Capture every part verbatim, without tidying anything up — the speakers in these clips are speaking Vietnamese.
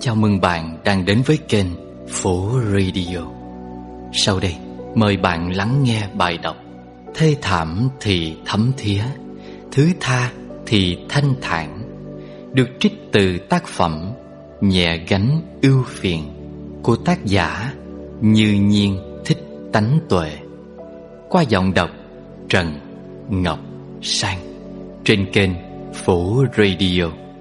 chào mừng bạn đang đến với kênh Phố Radio. Sau đây, mời bạn lắng nghe bài đọc Thê thảm thì thấm thía, thứ tha thì thanh thản, được trích từ tác phẩm Nhẹ gánh ưu phiền của tác giả Như Nhiên Thích Tánh Tuệ, qua giọng đọc Trần Ngọc Sang, trên kênh Phố Radio.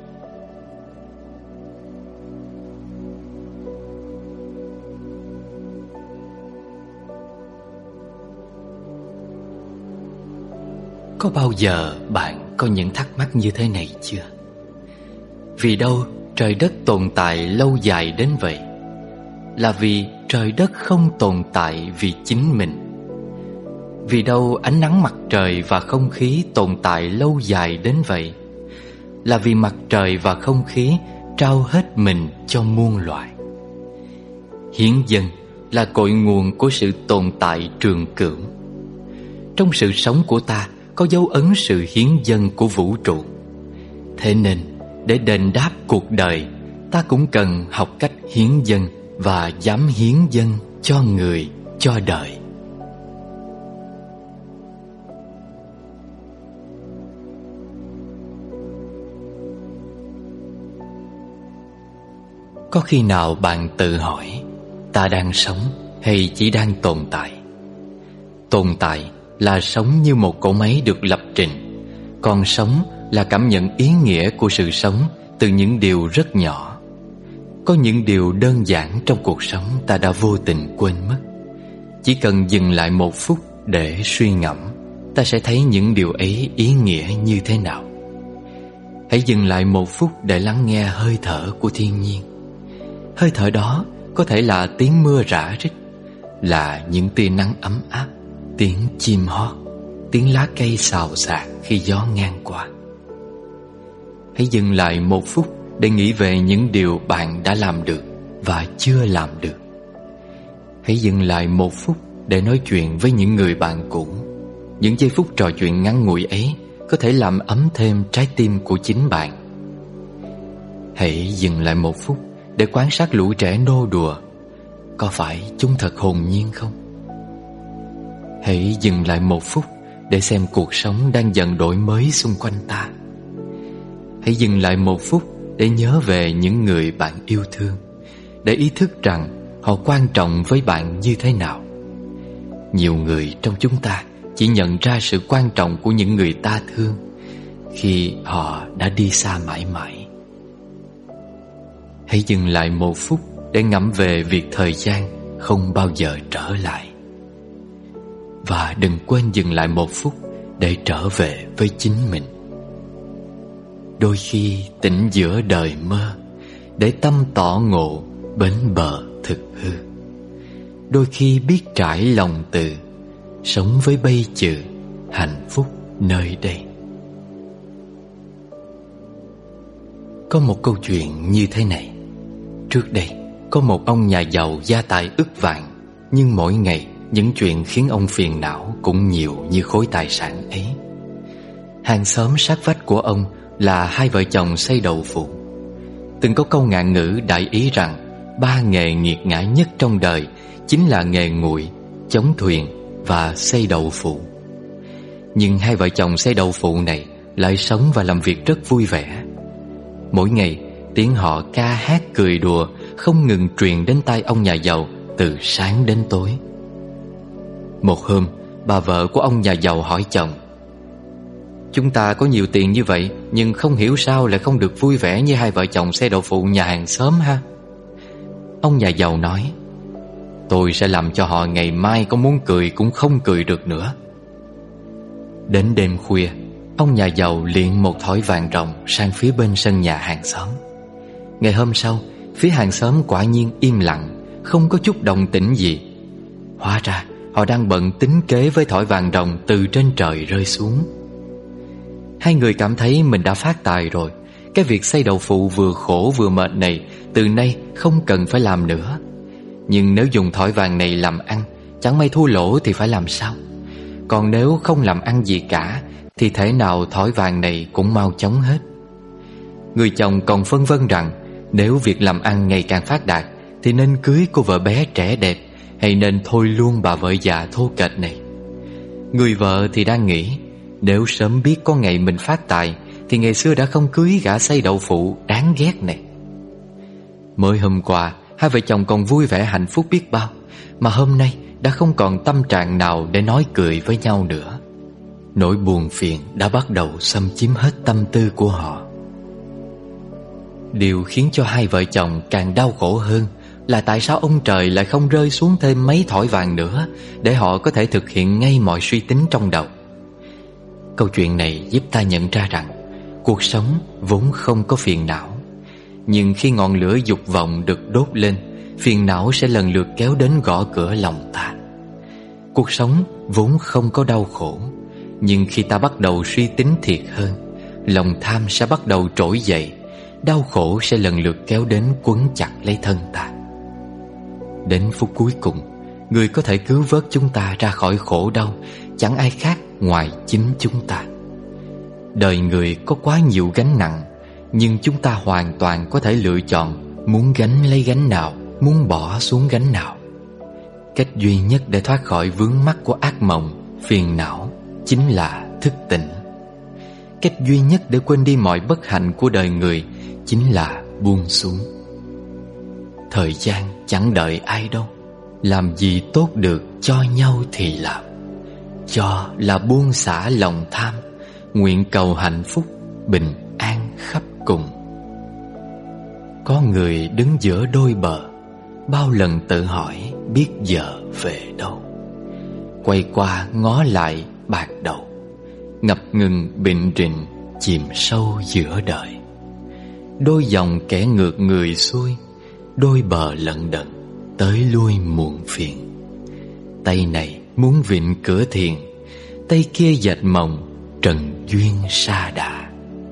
Có bao giờ bạn có những thắc mắc như thế này chưa? Vì đâu trời đất tồn tại lâu dài đến vậy? Là vì trời đất không tồn tại vì chính mình. Vì đâu ánh nắng mặt trời và không khí tồn tại lâu dài đến vậy? Là vì mặt trời và không khí trao hết mình cho muôn loài. Hiến dâng là cội nguồn của sự tồn tại trường cửu. Trong sự sống của ta có dấu ấn sự hiến dâng của vũ trụ. Thế nên, để đền đáp cuộc đời, ta cũng cần học cách hiến dâng và dám hiến dâng cho người, cho đời. Có khi nào bạn tự hỏi, ta đang sống hay chỉ đang tồn tại? Tồn tại là sống như một cỗ máy được lập trình, còn sống là cảm nhận ý nghĩa của sự sống từ những điều rất nhỏ. Có những điều đơn giản trong cuộc sống ta đã vô tình quên mất. Chỉ cần dừng lại một phút để suy ngẫm, ta sẽ thấy những điều ấy ý nghĩa như thế nào. Hãy dừng lại một phút để lắng nghe hơi thở của thiên nhiên. Hơi thở đó có thể là tiếng mưa rã rích, là những tia nắng ấm áp, tiếng chim hót, tiếng lá cây xào xạc khi gió ngang qua. Hãy dừng lại một phút để nghĩ về những điều bạn đã làm được và chưa làm được. Hãy dừng lại một phút để nói chuyện với những người bạn cũ. Những giây phút trò chuyện ngắn ngủi ấy có thể làm ấm thêm trái tim của chính bạn. Hãy dừng lại một phút để quan sát lũ trẻ nô đùa. Có phải chúng thật hồn nhiên không? Hãy dừng lại một phút để xem cuộc sống đang dần đổi mới xung quanh ta. Hãy dừng lại một phút để nhớ về những người bạn yêu thương, để ý thức rằng họ quan trọng với bạn như thế nào. Nhiều người trong chúng ta chỉ nhận ra sự quan trọng của những người ta thương khi họ đã đi xa mãi mãi. Hãy dừng lại một phút để ngẫm về việc thời gian không bao giờ trở lại. Và đừng quên dừng lại một phút để trở về với chính mình. Đôi khi tỉnh giữa đời mơ, để tâm tỏ ngộ bến bờ thực hư. Đôi khi biết trải lòng từ, sống với bây trừ hạnh phúc nơi đây. Có một câu chuyện như thế này. Trước đây, có một ông nhà giàu gia tài ức vạn, nhưng mỗi ngày những chuyện khiến ông phiền não cũng nhiều như khối tài sản ấy. Hàng xóm sát vách của ông là hai vợ chồng xây đậu phụ. Từng có câu ngạn ngữ đại ý rằng ba nghề nghiệt ngã nhất trong đời chính là nghề nguội, chống thuyền và xây đậu phụ. Nhưng hai vợ chồng xây đậu phụ này lại sống và làm việc rất vui vẻ. Mỗi ngày tiếng họ ca hát cười đùa không ngừng truyền đến tai ông nhà giàu từ sáng đến tối. Một hôm, bà vợ của ông nhà giàu hỏi chồng: "Chúng ta có nhiều tiền như vậy, nhưng không hiểu sao lại không được vui vẻ như hai vợ chồng xe đậu phụ nhà hàng xóm ha?" Ông nhà giàu nói: "Tôi sẽ làm cho họ ngày mai có muốn cười cũng không cười được nữa." Đến đêm khuya, ông nhà giàu liệng một thỏi vàng ròng sang phía bên sân nhà hàng xóm. Ngày hôm sau, phía hàng xóm quả nhiên im lặng, không có chút động tĩnh gì. Hóa ra họ đang bận tính kế với thỏi vàng ròng từ trên trời rơi xuống. Hai người cảm thấy mình đã phát tài rồi. Cái việc xây đậu phụ vừa khổ vừa mệt này từ nay không cần phải làm nữa. Nhưng nếu dùng thỏi vàng này làm ăn, chẳng may thua lỗ thì phải làm sao? Còn nếu không làm ăn gì cả thì thể nào thỏi vàng này cũng mau chóng hết. Người chồng còn phân vân rằng Nếu việc làm ăn ngày càng phát đạt thì nên cưới cô vợ bé trẻ đẹp, hay nên thôi luôn bà vợ già thô kệch này? Người vợ thì đang nghĩ, nếu sớm biết có ngày mình phát tài thì ngày xưa đã không cưới gã xây đậu phụ đáng ghét này. Mới hôm qua hai vợ chồng còn vui vẻ hạnh phúc biết bao, mà hôm nay đã không còn tâm trạng nào để nói cười với nhau nữa. Nỗi buồn phiền đã bắt đầu xâm chiếm hết tâm tư của họ. Điều khiến cho hai vợ chồng càng đau khổ hơn là tại sao ông trời lại không rơi xuống thêm mấy thỏi vàng nữa để họ có thể thực hiện ngay mọi suy tính trong đầu. Câu chuyện này giúp ta nhận ra rằng cuộc sống vốn không có phiền não, nhưng khi ngọn lửa dục vọng được đốt lên, phiền não sẽ lần lượt kéo đến gõ cửa lòng ta. Cuộc sống vốn không có đau khổ, nhưng khi ta bắt đầu suy tính thiệt hơn, lòng tham sẽ bắt đầu trỗi dậy, đau khổ sẽ lần lượt kéo đến quấn chặt lấy thân ta. Đến phút cuối cùng, người có thể cứu vớt chúng ta ra khỏi khổ đau chẳng ai khác ngoài chính chúng ta. Đời người có quá nhiều gánh nặng, nhưng chúng ta hoàn toàn có thể lựa chọn muốn gánh lấy gánh nào, muốn bỏ xuống gánh nào. Cách duy nhất để thoát khỏi vướng mắc của ác mộng, phiền não chính là thức tỉnh. Cách duy nhất để quên đi mọi bất hạnh của đời người chính là buông xuống. Thời gian chẳng đợi ai đâu, làm gì tốt được cho nhau thì làm. Cho là buông xả lòng tham, nguyện cầu hạnh phúc, bình an khắp cùng. Có người đứng giữa đôi bờ, bao lần tự hỏi biết giờ về đâu. Quay qua ngó lại bạc đầu, ngập ngừng bệnh rịnh chìm sâu giữa đời. Đôi dòng kẻ ngược người xuôi, đôi bờ lận đận tới lui muộn phiền. Tay này muốn vịn cửa thiền, tay kia dệt mộng trần duyên sa đà.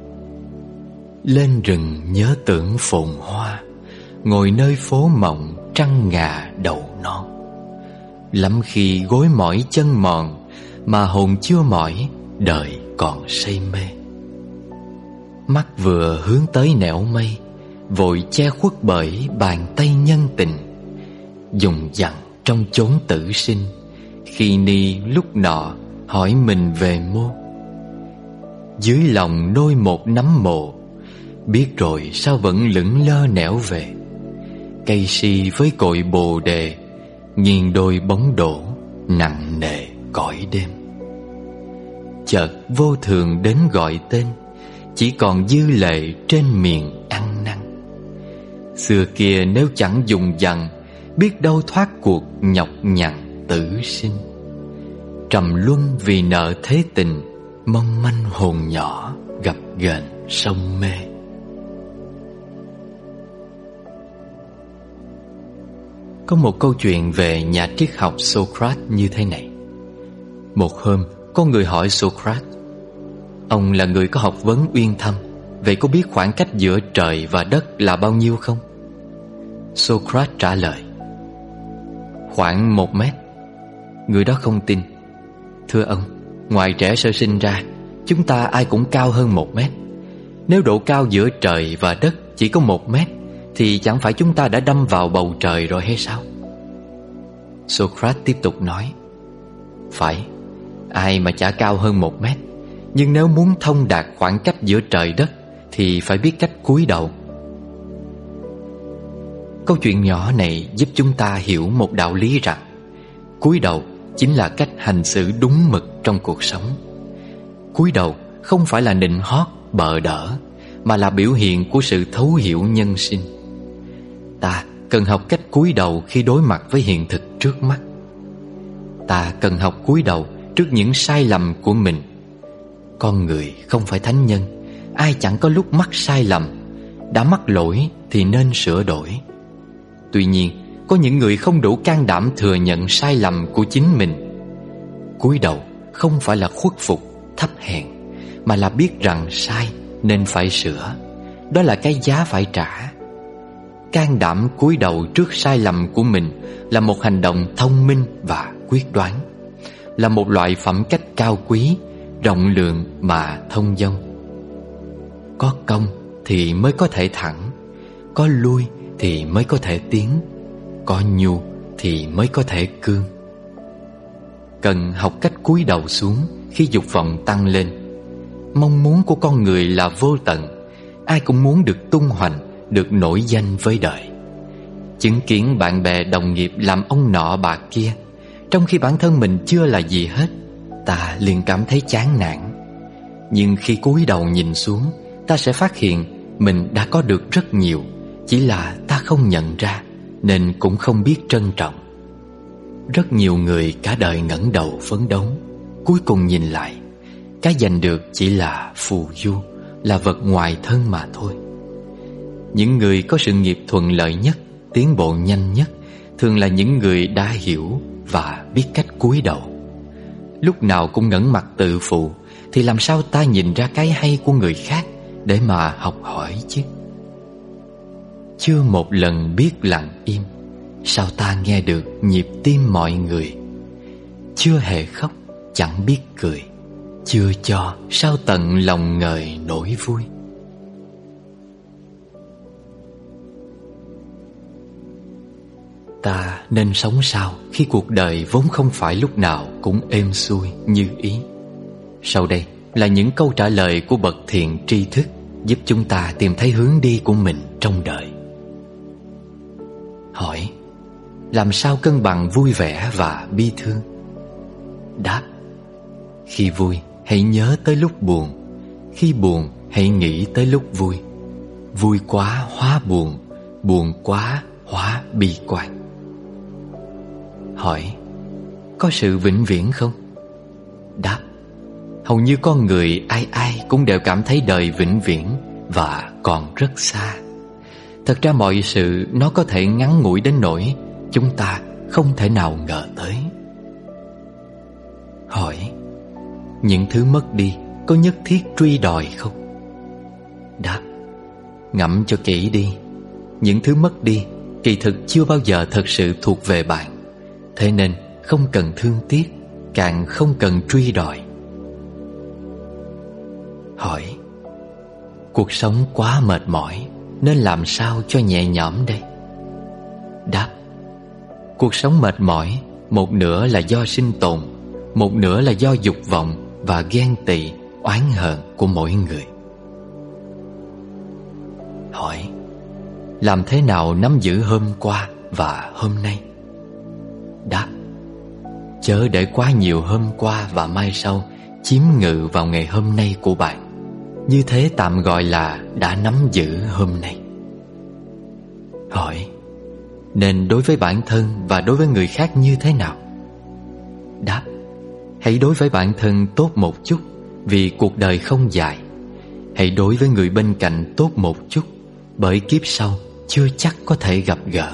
Lên rừng nhớ tưởng phồn hoa, ngồi nơi phố mộng trăng ngà đầu non. Lắm khi gối mỏi chân mòn, mà hồn chưa mỏi, đời còn say mê. Mắt vừa hướng tới nẻo mây, vội che khuất bởi bàn tay nhân tình. Dùng dằn trong chốn tử sinh, khi ni lúc nọ hỏi mình về mô. Dưới lòng nôi một nắm mồ, biết rồi sao vẫn lững lơ nẻo về. Cây si với cội bồ đề, nghiêng đôi bóng đổ nặng nề cõi đêm. Chợt vô thường đến gọi tên, chỉ còn dư lệ trên miền ăn năn. Xưa kia nếu chẳng dùng dằn, biết đâu thoát cuộc nhọc nhằn tử sinh. Trầm luân vì nợ thế tình, mong manh hồn nhỏ gặp ghềnh sông mê. Có một câu chuyện về nhà triết học Socrates như thế này. Một hôm, có người hỏi Socrates. Ông là người có học vấn uyên thâm, vậy có biết khoảng cách giữa trời và đất là bao nhiêu không? Socrates trả lời: khoảng một mét. Người đó không tin. Thưa ông, ngoài trẻ sơ sinh ra, chúng ta ai cũng cao hơn một mét. Nếu độ cao giữa trời và đất chỉ có một mét, thì chẳng phải chúng ta đã đâm vào bầu trời rồi hay sao? Socrates tiếp tục nói: phải, ai mà chả cao hơn một mét. Nhưng nếu muốn thông đạt khoảng cách giữa trời đất thì phải biết cách cúi đầu. Câu chuyện nhỏ này giúp chúng ta hiểu một đạo lý rằng cúi đầu chính là cách hành xử đúng mực trong cuộc sống. Cúi đầu không phải là nịnh hót, bợ đỡ, mà là biểu hiện của sự thấu hiểu nhân sinh. Ta cần học cách cúi đầu khi đối mặt với hiện thực trước mắt. Ta cần học cúi đầu trước những sai lầm của mình. Con người không phải thánh nhân, ai chẳng có lúc mắc sai lầm. Đã mắc lỗi thì nên sửa đổi. Tuy nhiên, có những người không đủ can đảm thừa nhận sai lầm của chính mình. Cúi đầu không phải là khuất phục, thấp hèn, mà là biết rằng sai nên phải sửa. Đó là cái giá phải trả. Can đảm cúi đầu trước sai lầm của mình là một hành động thông minh và quyết đoán, là một loại phẩm cách cao quý, rộng lượng mà thông dong. Có công thì mới có thể thẳng, Có lui thì mới có thể tiến, có nhu thì mới có thể cương. Cần học cách cúi đầu xuống khi dục vọng tăng lên. Mong muốn của con người là vô tận. Ai cũng muốn được tung hoành, được nổi danh với đời. Chứng kiến bạn bè đồng nghiệp làm ông nọ bà kia, trong khi bản thân mình chưa là gì hết, ta liền cảm thấy chán nản. Nhưng khi cúi đầu nhìn xuống, ta sẽ phát hiện mình đã có được rất nhiều, chỉ là ta không nhận ra, nên cũng không biết trân trọng. Rất nhiều người cả đời ngẩng đầu phấn đấu, cuối cùng nhìn lại, cái giành được chỉ là phù du, là vật ngoài thân mà thôi. Những người có sự nghiệp thuận lợi nhất, tiến bộ nhanh nhất, thường là những người đã hiểu và biết cách cúi đầu. Lúc nào cũng ngẩng mặt tự phụ, thì làm sao ta nhìn ra cái hay của người khác để mà học hỏi chứ? Chưa một lần biết lặng im, sao ta nghe được nhịp tim mọi người? Chưa hề khóc, chẳng biết cười, chưa cho, sao tận lòng ngời nỗi vui? Ta nên sống sao khi cuộc đời vốn không phải lúc nào cũng êm xuôi như ý? Sau đây là những câu trả lời của bậc thiện tri thức, giúp chúng ta tìm thấy hướng đi của mình trong đời. Hỏi: làm sao cân bằng vui vẻ và bi thương? Đáp: khi vui, hãy nhớ tới lúc buồn. Khi buồn, hãy nghĩ tới lúc vui. Vui quá hóa buồn, buồn quá hóa bi quan. Hỏi: có sự vĩnh viễn không? Đáp: hầu như con người ai ai cũng đều cảm thấy đời vĩnh viễn và còn rất xa. Thật ra mọi sự nó có thể ngắn ngủi đến nỗi chúng ta không thể nào ngờ tới. Hỏi: những thứ mất đi có nhất thiết truy đòi không? Đáp: ngẫm cho kỹ đi. Những thứ mất đi kỳ thực chưa bao giờ thật sự thuộc về bạn. Thế nên không cần thương tiếc, càng không cần truy đòi. Hỏi: cuộc sống quá mệt mỏi, nên làm sao cho nhẹ nhõm đây? Đáp: cuộc sống mệt mỏi, một nửa là do sinh tồn, một nửa là do dục vọng và ghen tị, oán hờn của mỗi người. Hỏi: làm thế nào nắm giữ hôm qua và hôm nay? Đáp: chớ để quá nhiều hôm qua và mai sau chiếm ngự vào ngày hôm nay của bạn. Như thế tạm gọi là đã nắm giữ hôm nay. Hỏi: nên đối với bản thân và đối với người khác như thế nào? Đáp: hãy đối với bản thân tốt một chút, vì cuộc đời không dài. Hãy đối với người bên cạnh tốt một chút, bởi kiếp sau chưa chắc có thể gặp gỡ.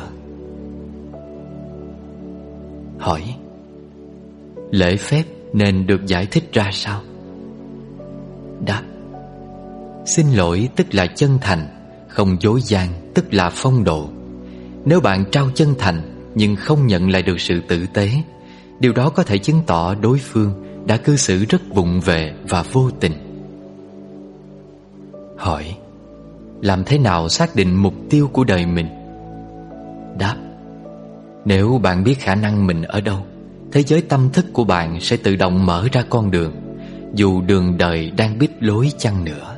Hỏi: lễ phép nên được giải thích ra sao? Đáp: xin lỗi tức là chân thành, không dối gian tức là phong độ. Nếu bạn trao chân thành nhưng không nhận lại được sự tử tế, điều đó có thể chứng tỏ đối phương đã cư xử rất vụng về và vô tình. Hỏi: làm thế nào xác định mục tiêu của đời mình? Đáp: nếu bạn biết khả năng mình ở đâu, thế giới tâm thức của bạn sẽ tự động mở ra con đường, dù đường đời đang bít lối chăng nữa.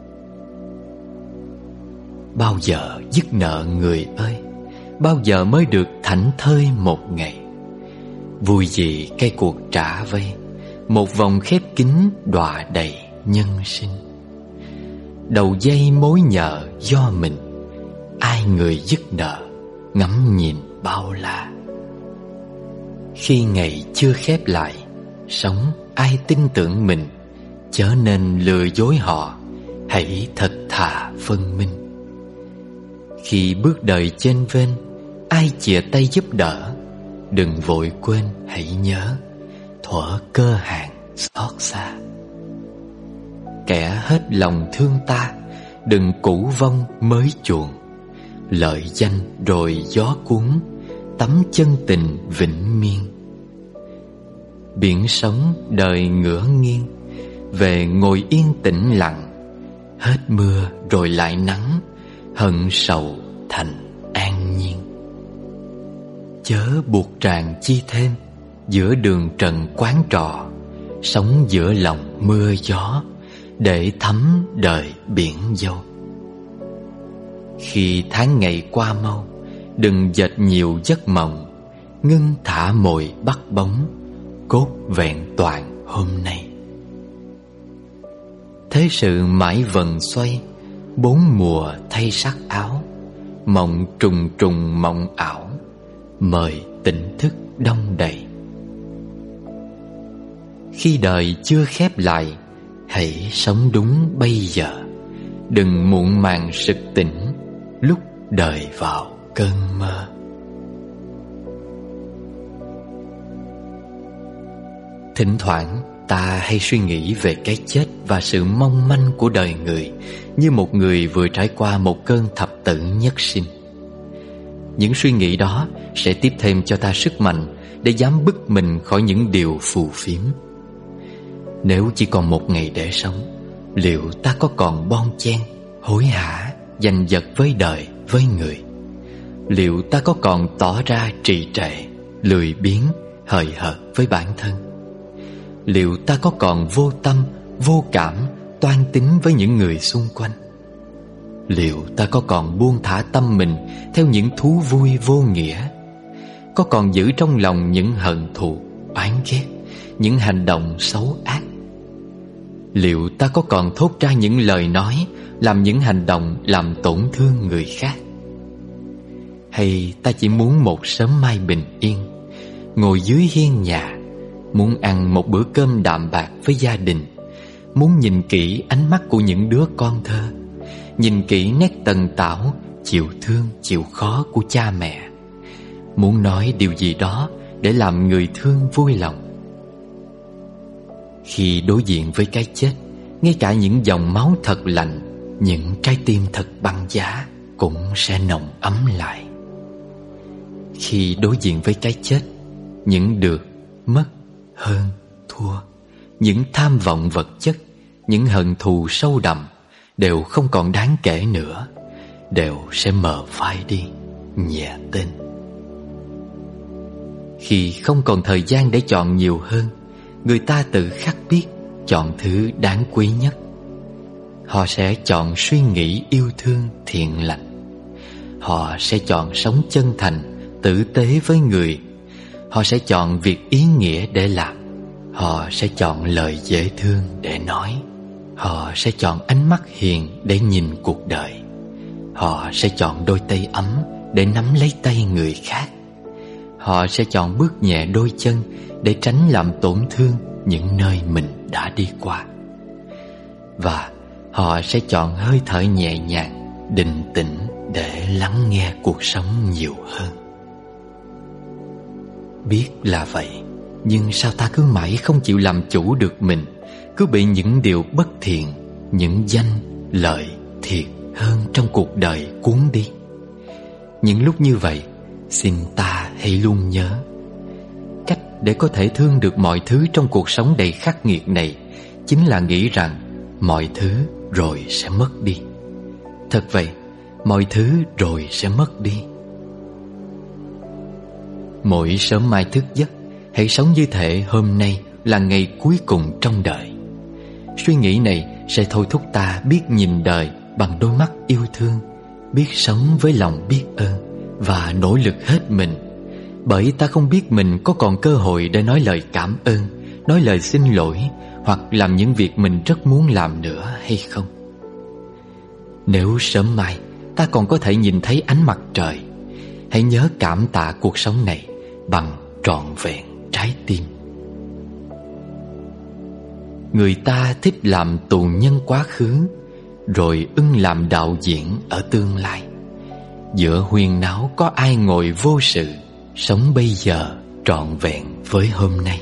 Bao giờ dứt nợ người ơi? Bao giờ mới được thảnh thơi một ngày? Vui gì cái cuộc trả vây, một vòng khép kín đọa đầy nhân sinh. Đầu dây mối nhờ do mình, ai người dứt nợ, ngắm nhìn bao la. Khi ngày chưa khép lại, sống ai tin tưởng mình, chớ nên lừa dối họ, hãy thật thà phân minh. Khi bước đời chênh vênh, ai chìa tay giúp đỡ, đừng vội quên hãy nhớ, thuở cơ hàng xót xa. Kẻ hết lòng thương ta, đừng cũ vong mới chuộng. Lợi danh rồi gió cuốn, tấm chân tình vĩnh miên. Biển sống đời ngửa nghiêng, về ngồi yên tĩnh lặng. Hết mưa rồi lại nắng, hận sầu thành an nhiên. Chớ buộc ràng chi thêm, giữa đường trần quán trọ, sống giữa lòng mưa gió, để thấm đời biển dâu. Khi tháng ngày qua mau, đừng dệt nhiều giấc mộng, ngưng thả mồi bắt bóng, cốt vẹn toàn hôm nay. Thế sự mãi vần xoay, bốn mùa thay sắc áo, mộng trùng trùng mộng ảo, mời tỉnh thức đông đầy. Khi đời chưa khép lại, hãy sống đúng bây giờ, đừng muộn màng sực tỉnh lúc đời vào cơn mơ. Thỉnh thoảng ta hay suy nghĩ về cái chết và sự mong manh của đời người, như một người vừa trải qua một cơn thập tử nhất sinh. Những suy nghĩ đó sẽ tiếp thêm cho ta sức mạnh để dám bứt mình khỏi những điều phù phiếm. Nếu chỉ còn một ngày để sống, liệu ta có còn bon chen, hối hả, giành giật với đời, với người? Liệu ta có còn tỏ ra trì trệ, lười biếng, hời hợt với bản thân? Liệu ta có còn vô tâm, vô cảm, toan tính với những người xung quanh? Liệu ta có còn buông thả tâm mình theo những thú vui vô nghĩa? Có còn giữ trong lòng những hận thù, oán ghét, những hành động xấu ác? Liệu ta có còn thốt ra những lời nói, làm những hành động làm tổn thương người khác? Hay ta chỉ muốn một sớm mai bình yên, ngồi dưới hiên nhà, muốn ăn một bữa cơm đạm bạc với gia đình, muốn nhìn kỹ ánh mắt của những đứa con thơ, nhìn kỹ nét tần tảo, chịu thương, chịu khó của cha mẹ, muốn nói điều gì đó để làm người thương vui lòng? Khi đối diện với cái chết, ngay cả những dòng máu thật lạnh, những trái tim thật băng giá cũng sẽ nồng ấm lại. Khi đối diện với cái chết, những được, mất, hơn, thua, những tham vọng vật chất, những hận thù sâu đậm đều không còn đáng kể nữa, đều sẽ mờ phai đi, nhẹ tên. Khi không còn thời gian để chọn nhiều hơn, người ta tự khắc biết chọn thứ đáng quý nhất. Họ sẽ chọn suy nghĩ yêu thương thiện lành. Họ sẽ chọn sống chân thành, tử tế với người. Họ sẽ chọn việc ý nghĩa để làm. Họ sẽ chọn lời dễ thương để nói. Họ sẽ chọn ánh mắt hiền để nhìn cuộc đời. Họ sẽ chọn đôi tay ấm để nắm lấy tay người khác. Họ sẽ chọn bước nhẹ đôi chân để tránh làm tổn thương những nơi mình đã đi qua. Và họ sẽ chọn hơi thở nhẹ nhàng, định tĩnh để lắng nghe cuộc sống nhiều hơn. Biết là vậy, nhưng sao ta cứ mãi không chịu làm chủ được mình, cứ bị những điều bất thiện, những danh, lợi, thiệt hơn trong cuộc đời cuốn đi. Những lúc như vậy, xin ta hãy luôn nhớ, cách để có thể thương được mọi thứ trong cuộc sống đầy khắc nghiệt này chính là nghĩ rằng mọi thứ rồi sẽ mất đi. Thật vậy, mọi thứ rồi sẽ mất đi. Mỗi sớm mai thức giấc, hãy sống như thể hôm nay là ngày cuối cùng trong đời. Suy nghĩ này sẽ thôi thúc ta biết nhìn đời bằng đôi mắt yêu thương, biết sống với lòng biết ơn và nỗ lực hết mình. Bởi ta không biết mình có còn cơ hội để nói lời cảm ơn, nói lời xin lỗi hoặc làm những việc mình rất muốn làm nữa hay không. Nếu sớm mai ta còn có thể nhìn thấy ánh mặt trời, hãy nhớ cảm tạ cuộc sống này bằng trọn vẹn trái tim. Người ta thích làm tù nhân quá khứ, rồi ưng làm đạo diễn ở tương lai. Giữa huyên náo có ai ngồi vô sự, sống bây giờ trọn vẹn với hôm nay.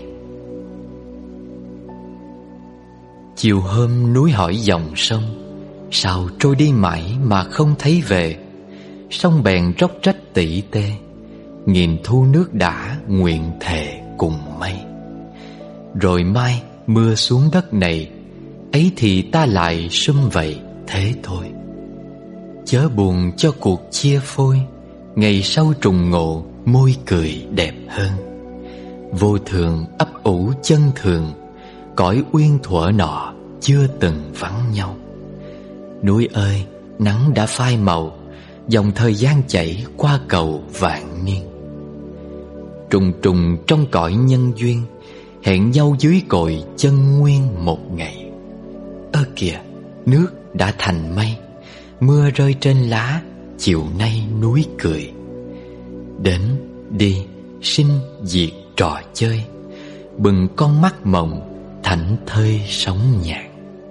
Chiều hôm núi hỏi dòng sông, sao trôi đi mãi mà không thấy về. Sông bèn róc rách tỉ tê, nghìn thu nước đã nguyện thề cùng mây. Rồi mai mưa xuống đất này, ấy thì ta lại sum vậy thế thôi. chớ buồn cho cuộc chia phôi, ngày sau trùng ngộ môi cười đẹp hơn. Vô thường ấp ủ chân thường, cõi uyên thuở nọ chưa từng vắng nhau. Núi ơi, nắng đã phai màu, dòng thời gian chảy qua cầu vạn niên. Trùng trùng trong cõi nhân duyên, hẹn nhau dưới cội chân nguyên một ngày. Ơ kìa, nước đã thành mây, mưa rơi trên lá, chiều nay núi cười. Đến đi sinh diệt trò chơi, bừng con mắt mộng thảnh thơi sống nhàn.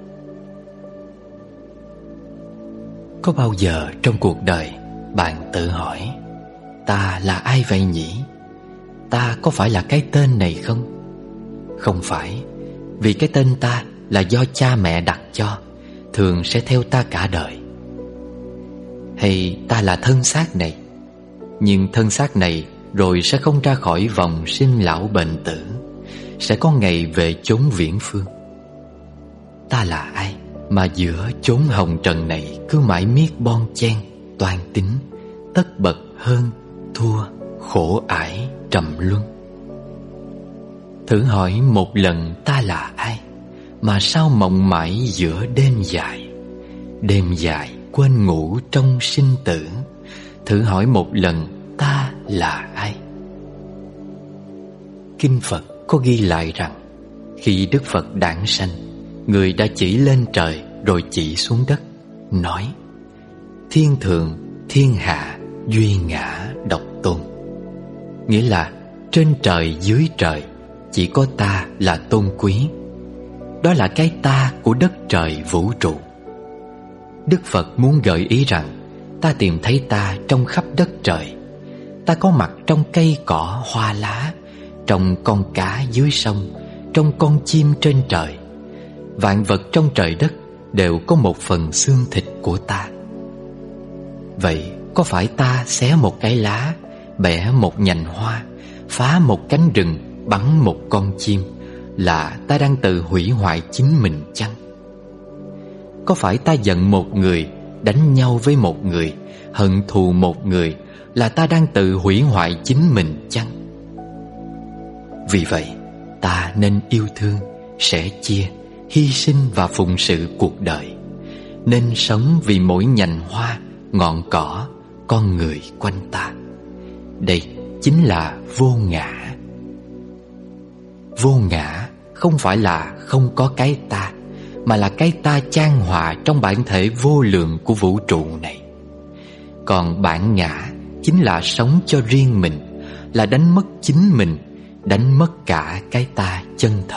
Có bao giờ trong cuộc đời bạn tự hỏi, ta là ai vậy nhỉ? Ta có phải là cái tên này không? Không phải, vì cái tên ta là do cha mẹ đặt cho, thường sẽ theo ta cả đời. Hay ta là thân xác này, nhưng thân xác này rồi sẽ không ra khỏi vòng sinh lão bệnh tử, sẽ có ngày về chốn viễn phương. Ta là ai mà giữa chốn hồng trần này cứ mãi miết bon chen, toan tính, tất bật hơn, thua, khổ ải, trầm luân? Thử hỏi một lần ta là ai, mà sao mộng mãi giữa đêm dài. Đêm dài quên ngủ trong sinh tử. Thử hỏi một lần ta là ai. Kinh Phật có ghi lại rằng, khi Đức Phật đản sanh, người đã chỉ lên trời rồi chỉ xuống đất, nói: thiên thượng, thiên hạ, duy ngã độc tôn. Nghĩa là trên trời dưới trời chỉ có ta là tôn quý. Đó là cái ta của đất trời vũ trụ. Đức Phật muốn gợi ý rằng, ta tìm thấy ta trong khắp đất trời. Ta có mặt trong cây cỏ hoa lá, trong con cá dưới sông, trong con chim trên trời. Vạn vật trong trời đất đều có một phần xương thịt của ta. Vậy có phải ta xé một cái lá, bẻ một nhành hoa, phá một cánh rừng, bắn một con chim, là ta đang tự hủy hoại chính mình chăng? Có phải ta giận một người, đánh nhau với một người, hận thù một người, là ta đang tự hủy hoại chính mình chăng? Vì vậy, ta nên yêu thương, sẻ chia, hy sinh và phụng sự cuộc đời. Nên sống vì mỗi nhành hoa, ngọn cỏ, con người quanh ta. Đây chính là vô ngã. Vô ngã không phải là không có cái ta, mà là cái ta chan hòa trong bản thể vô lượng của vũ trụ này. Còn bản ngã chính là sống cho riêng mình, là đánh mất chính mình, đánh mất cả cái ta chân thật.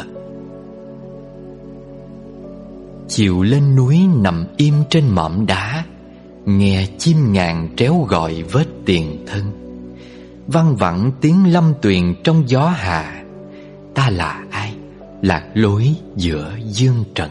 Chiều lên núi nằm im trên mỏm đá, nghe chim ngàn tréo gọi vết tiền thân. Văng vẳng tiếng lâm tuyền trong gió hà. Ta là ai, lạc lối giữa dương trần.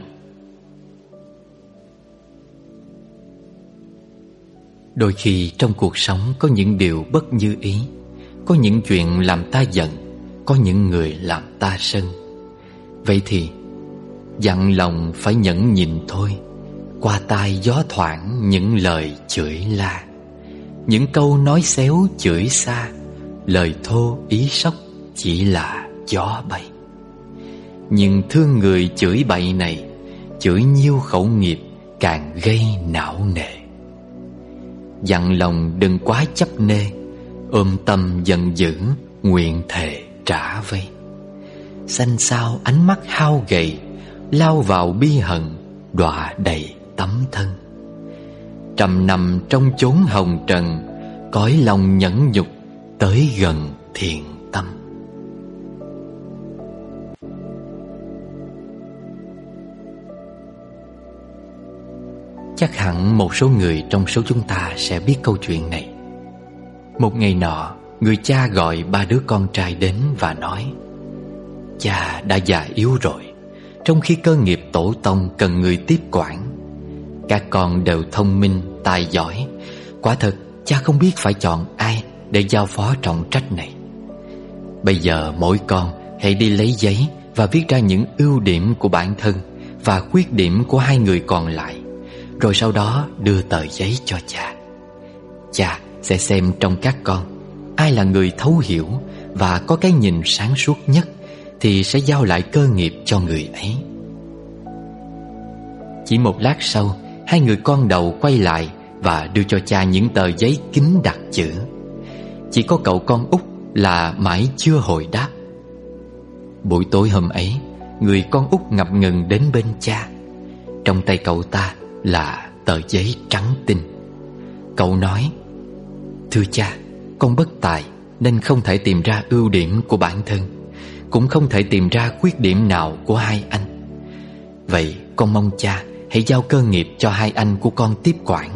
Đôi khi trong cuộc sống có những điều bất như ý, có những chuyện làm ta giận, có những người làm ta sân. Vậy thì dặn lòng phải nhẫn nhịn thôi. Qua tai gió thoảng những lời chửi la, những câu nói xéo chửi xa, lời thô ý sốc chỉ là gió bay. Nhưng thương người chửi bậy này, chửi nhiêu khẩu nghiệp càng gây não nề. Dặn lòng đừng quá chấp nê, ôm tâm giận dữ, nguyện thề trả vây. Xanh xao ánh mắt hao gầy, lao vào bi hận, đọa đầy tấm thân. Trầm nằm trong chốn hồng trần, cõi lòng nhẫn nhục, tới gần thiện tâm. Chắc hẳn một số người trong số chúng ta sẽ biết câu chuyện này. Một ngày nọ, người cha gọi ba đứa con trai đến và nói: cha đã già yếu rồi, trong khi cơ nghiệp tổ tông cần người tiếp quản. Các con đều thông minh, tài giỏi. Quả thật cha không biết phải chọn ai để giao phó trọng trách này. Bây giờ mỗi con hãy đi lấy giấy và viết ra những ưu điểm của bản thân và khuyết điểm của hai người còn lại, rồi sau đó đưa tờ giấy cho cha. Cha sẽ xem trong các con ai là người thấu hiểu và có cái nhìn sáng suốt nhất, thì sẽ giao lại cơ nghiệp cho người ấy. Chỉ một lát sau, hai người con đầu quay lại và đưa cho cha những tờ giấy kín đặc chữ. Chỉ có cậu con út là mãi chưa hồi đáp. Buổi tối hôm ấy, người con út ngập ngừng đến bên cha. Trong tay cậu ta là tờ giấy trắng tinh. Cậu nói: "Thưa cha, con bất tài nên không thể tìm ra ưu điểm của bản thân, cũng không thể tìm ra khuyết điểm nào của hai anh. Vậy con mong cha hãy giao cơ nghiệp cho hai anh của con tiếp quản."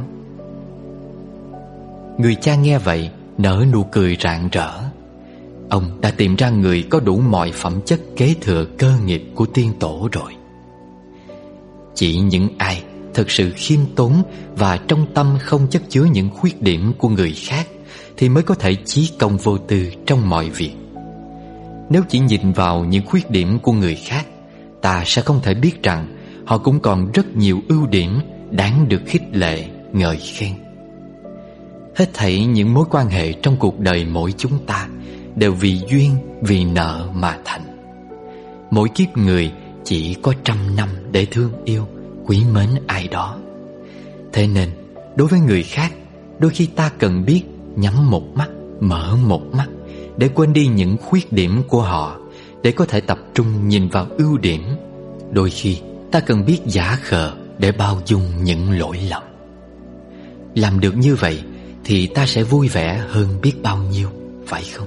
Người cha nghe vậy nở nụ cười rạng rỡ. Ông đã tìm ra người có đủ mọi phẩm chất kế thừa cơ nghiệp của tiên tổ rồi. Chỉ những ai thật sự khiêm tốn và trong tâm không chất chứa những khuyết điểm của người khác thì mới có thể chí công vô tư trong mọi việc. Nếu chỉ nhìn vào những khuyết điểm của người khác, ta sẽ không thể biết rằng họ cũng còn rất nhiều ưu điểm đáng được khích lệ, ngợi khen. Hết thảy những mối quan hệ trong cuộc đời mỗi chúng ta đều vì duyên, vì nợ mà thành. Mỗi kiếp người chỉ có trăm năm để thương yêu, quý mến ai đó. Thế nên, đối với người khác, đôi khi ta cần biết nhắm một mắt, mở một mắt để quên đi những khuyết điểm của họ, để có thể tập trung nhìn vào ưu điểm. Đôi khi ta cần biết giả khờ để bao dung những lỗi lầm. Làm được như vậy thì ta sẽ vui vẻ hơn biết bao nhiêu, phải không?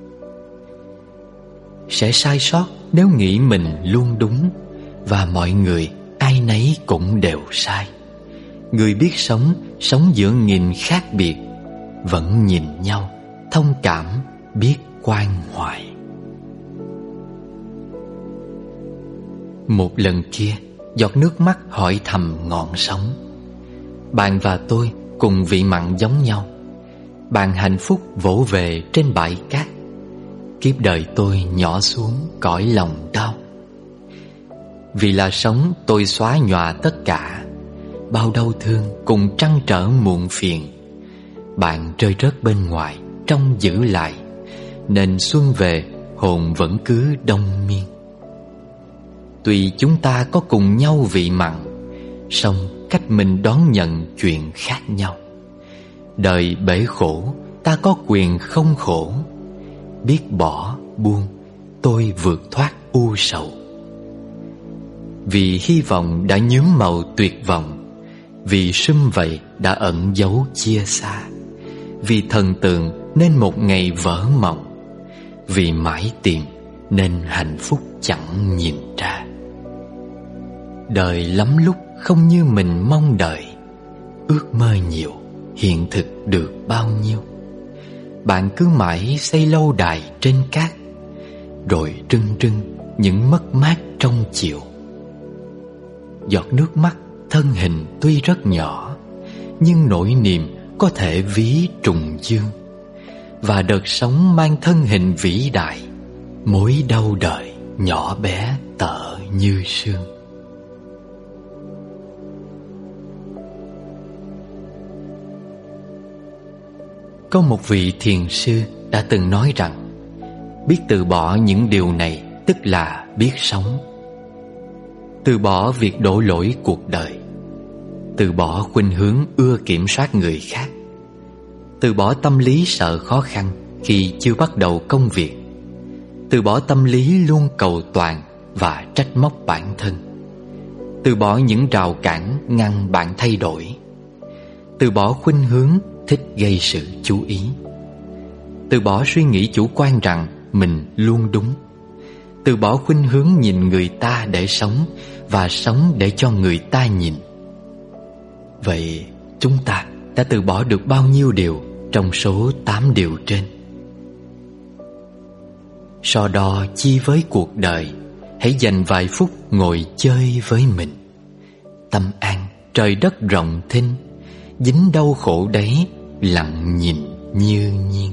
Sẽ sai sót nếu nghĩ mình luôn đúng, và mọi người ai nấy cũng đều sai. Người biết sống, sống giữa nghìn khác biệt, vẫn nhìn nhau, thông cảm, biết quan hoài. Một lần kia, giọt nước mắt hỏi thầm ngọn sóng: "Bạn và tôi cùng vị mặn giống nhau. Bạn hạnh phúc vỗ về trên bãi cát. Kiếp đời tôi nhỏ xuống cõi lòng đau. Vì là sống tôi xóa nhòa tất cả, bao đau thương cùng trăn trở muộn phiền. Bạn rơi rớt bên ngoài trong giữ lại, nên xuân về hồn vẫn cứ đông miên. Tuy chúng ta có cùng nhau vị mặn, song cách mình đón nhận chuyện khác nhau. Đời bể khổ, ta có quyền không khổ. Biết bỏ, buông, tôi vượt thoát u sầu. Vì hy vọng đã nhuốm màu tuyệt vọng, vì sum vầy đã ẩn giấu chia xa, vì thần tượng nên một ngày vỡ mộng, vì mãi tìm nên hạnh phúc chẳng nhìn ra. Đời lắm lúc không như mình mong đợi, ước mơ nhiều, hiện thực được bao nhiêu. Bạn cứ mãi xây lâu đài trên cát, rồi trưng trưng những mất mát trong chiều. Giọt nước mắt thân hình tuy rất nhỏ, nhưng nỗi niềm có thể ví trùng dương. Và đợt sống mang thân hình vĩ đại, mối đau đời nhỏ bé tợ như sương. Có một vị thiền sư đã từng nói rằng, biết từ bỏ những điều này tức là biết sống. Từ bỏ việc đổ lỗi cuộc đời, từ bỏ khuynh hướng ưa kiểm soát người khác, từ bỏ tâm lý sợ khó khăn khi chưa bắt đầu công việc, từ bỏ tâm lý luôn cầu toàn và trách móc bản thân, từ bỏ những rào cản ngăn bạn thay đổi, từ bỏ khuynh hướng thích gây sự chú ý, từ bỏ suy nghĩ chủ quan rằng mình luôn đúng, từ bỏ khuynh hướng nhìn người ta để sống và sống để cho người ta nhìn. Vậy chúng ta đã từ bỏ được bao nhiêu điều trong số tám điều trên? So đo chi với cuộc đời, hãy dành vài phút ngồi chơi với mình. Tâm an, trời đất rộng thinh, dính đau khổ đấy, lặng nhìn như nhiên.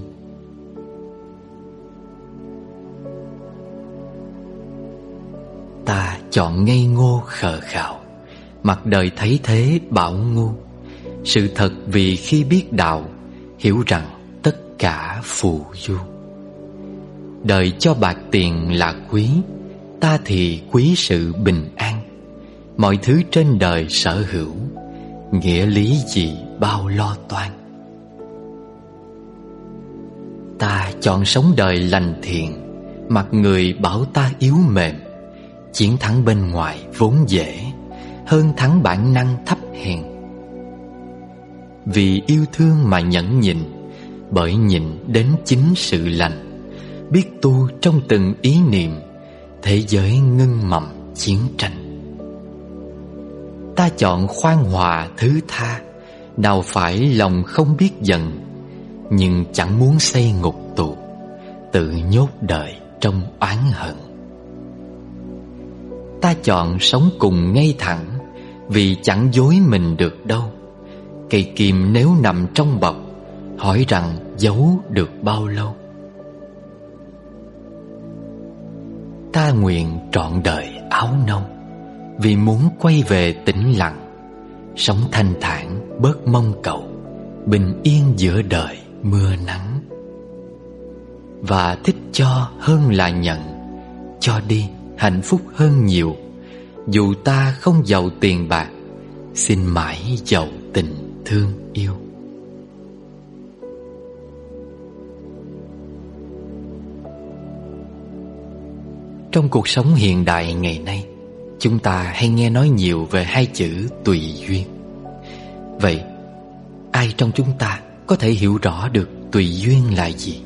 Ta chọn ngây ngô khờ khạo, mặt đời thấy thế bảo ngu. Sự thật vì khi biết đạo, hiểu rằng tất cả phù du. Đời cho bạc tiền là quý, ta thì quý sự bình an. Mọi thứ trên đời sở hữu, nghĩa lý gì bao lo toan. Ta chọn sống đời lành thiện, mặc người bảo ta yếu mềm. Chiến thắng bên ngoài vốn dễ, hơn thắng bản năng thấp hèn. Vì yêu thương mà nhẫn nhịn, bởi nhịn đến chính sự lành. Biết tu trong từng ý niệm, thế giới ngưng mầm chiến tranh. Ta chọn khoan hòa thứ tha, nào phải lòng không biết giận, nhưng chẳng muốn xây ngục tù, tự nhốt đời trong oán hận. Ta chọn sống cùng ngay thẳng, vì chẳng dối mình được đâu. Cây kim nếu nằm trong bọc, hỏi rằng giấu được bao lâu. Ta nguyện trọn đời áo nâu, vì muốn quay về tĩnh lặng, sống thanh thản bớt mong cầu, bình yên giữa đời mưa nắng. Và thích cho hơn là nhận, cho đi hạnh phúc hơn nhiều. Dù ta không giàu tiền bạc, xin mãi giàu tình thương yêu. Trong cuộc sống hiện đại ngày nay, chúng ta hay nghe nói nhiều về hai chữ tùy duyên. Vậy, ai trong chúng ta có thể hiểu rõ được tùy duyên là gì?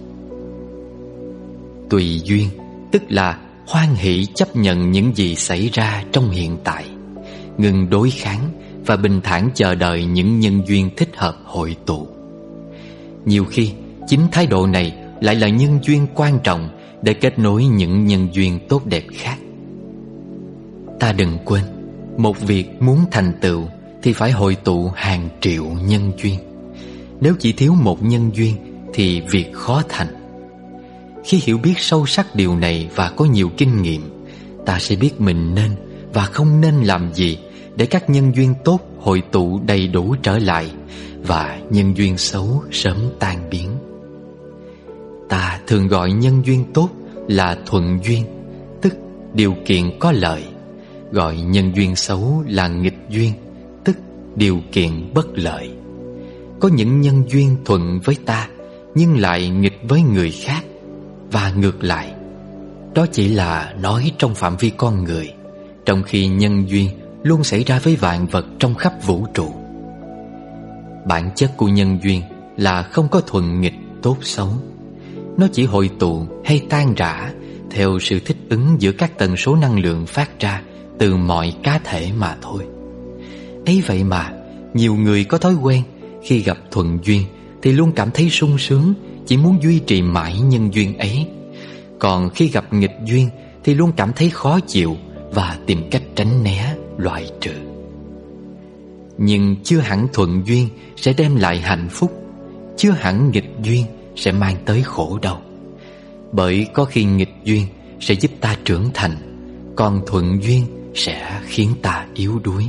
Tùy duyên tức là hoan hỷ chấp nhận những gì xảy ra trong hiện tại, ngừng đối kháng và bình thản chờ đợi những nhân duyên thích hợp hội tụ. Nhiều khi, chính thái độ này lại là nhân duyên quan trọng để kết nối những nhân duyên tốt đẹp khác. Ta đừng quên, một việc muốn thành tựu thì phải hội tụ hàng triệu nhân duyên. Nếu chỉ thiếu một nhân duyên thì việc khó thành. Khi hiểu biết sâu sắc điều này và có nhiều kinh nghiệm, ta sẽ biết mình nên và không nên làm gì để các nhân duyên tốt hội tụ đầy đủ trở lại và nhân duyên xấu sớm tan biến. Ta thường gọi nhân duyên tốt là thuận duyên, tức điều kiện có lợi. Gọi nhân duyên xấu là nghịch duyên, tức điều kiện bất lợi. Có những nhân duyên thuận với ta nhưng lại nghịch với người khác, và ngược lại. Đó chỉ là nói trong phạm vi con người, trong khi nhân duyên luôn xảy ra với vạn vật trong khắp vũ trụ. Bản chất của nhân duyên là không có thuận nghịch tốt xấu. Nó chỉ hội tụ hay tan rã theo sự thích ứng giữa các tần số năng lượng phát ra từ mọi cá thể mà thôi. Ấy vậy mà nhiều người có thói quen khi gặp thuận duyên thì luôn cảm thấy sung sướng, chỉ muốn duy trì mãi nhân duyên ấy. Còn khi gặp nghịch duyên thì luôn cảm thấy khó chịu và tìm cách tránh né, loại trừ. Nhưng chưa hẳn thuận duyên sẽ đem lại hạnh phúc, chưa hẳn nghịch duyên sẽ mang tới khổ đau. Bởi có khi nghịch duyên sẽ giúp ta trưởng thành, còn thuận duyên sẽ khiến ta yếu đuối.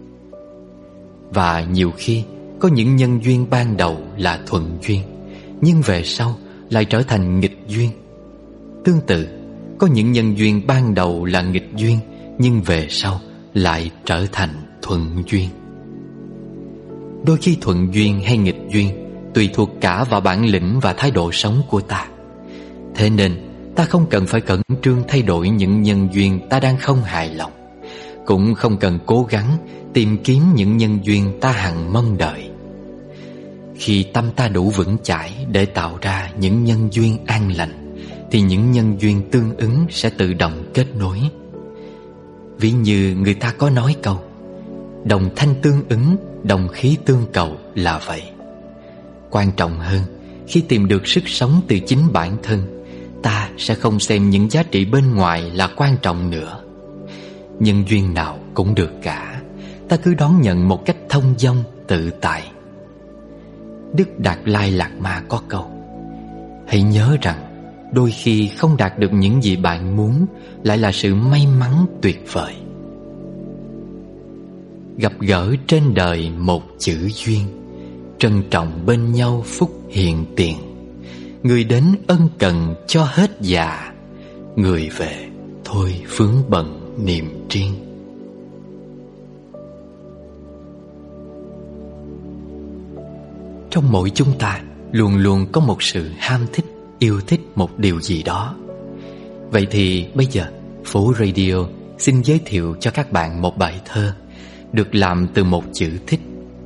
Và nhiều khi có những nhân duyên ban đầu là thuận duyên, nhưng về sau lại trở thành nghịch duyên. Tương tự, có những nhân duyên ban đầu là nghịch duyên, nhưng về sau lại trở thành thuận duyên. Đôi khi thuận duyên hay nghịch duyên tùy thuộc cả vào bản lĩnh và thái độ sống của ta. Thế nên ta không cần phải khẩn trương thay đổi những nhân duyên ta đang không hài lòng, cũng không cần cố gắng tìm kiếm những nhân duyên ta hằng mong đợi. Khi tâm ta đủ vững chãi để tạo ra những nhân duyên an lành, thì những nhân duyên tương ứng sẽ tự động kết nối. Ví như người ta có nói câu đồng thanh tương ứng, đồng khí tương cầu là vậy. Quan trọng hơn, khi tìm được sức sống từ chính bản thân, ta sẽ không xem những giá trị bên ngoài là quan trọng nữa. Nhân duyên nào cũng được cả, ta cứ đón nhận một cách thông dong tự tại. Đức Đạt Lai Lạt Ma có câu: hãy nhớ rằng đôi khi không đạt được những gì bạn muốn lại là sự may mắn tuyệt vời. gặp gỡ trên đời một chữ duyên, trân trọng bên nhau phúc hiện tiền. Người đến ân cần cho hết già, người về thôi vướng bận niềm riêng. Trong mỗi chúng ta luôn luôn có một sự ham thích, yêu thích một điều gì đó. Vậy thì bây giờ Phổ Radio xin giới thiệu cho các bạn một bài thơ được làm từ một chữ thích.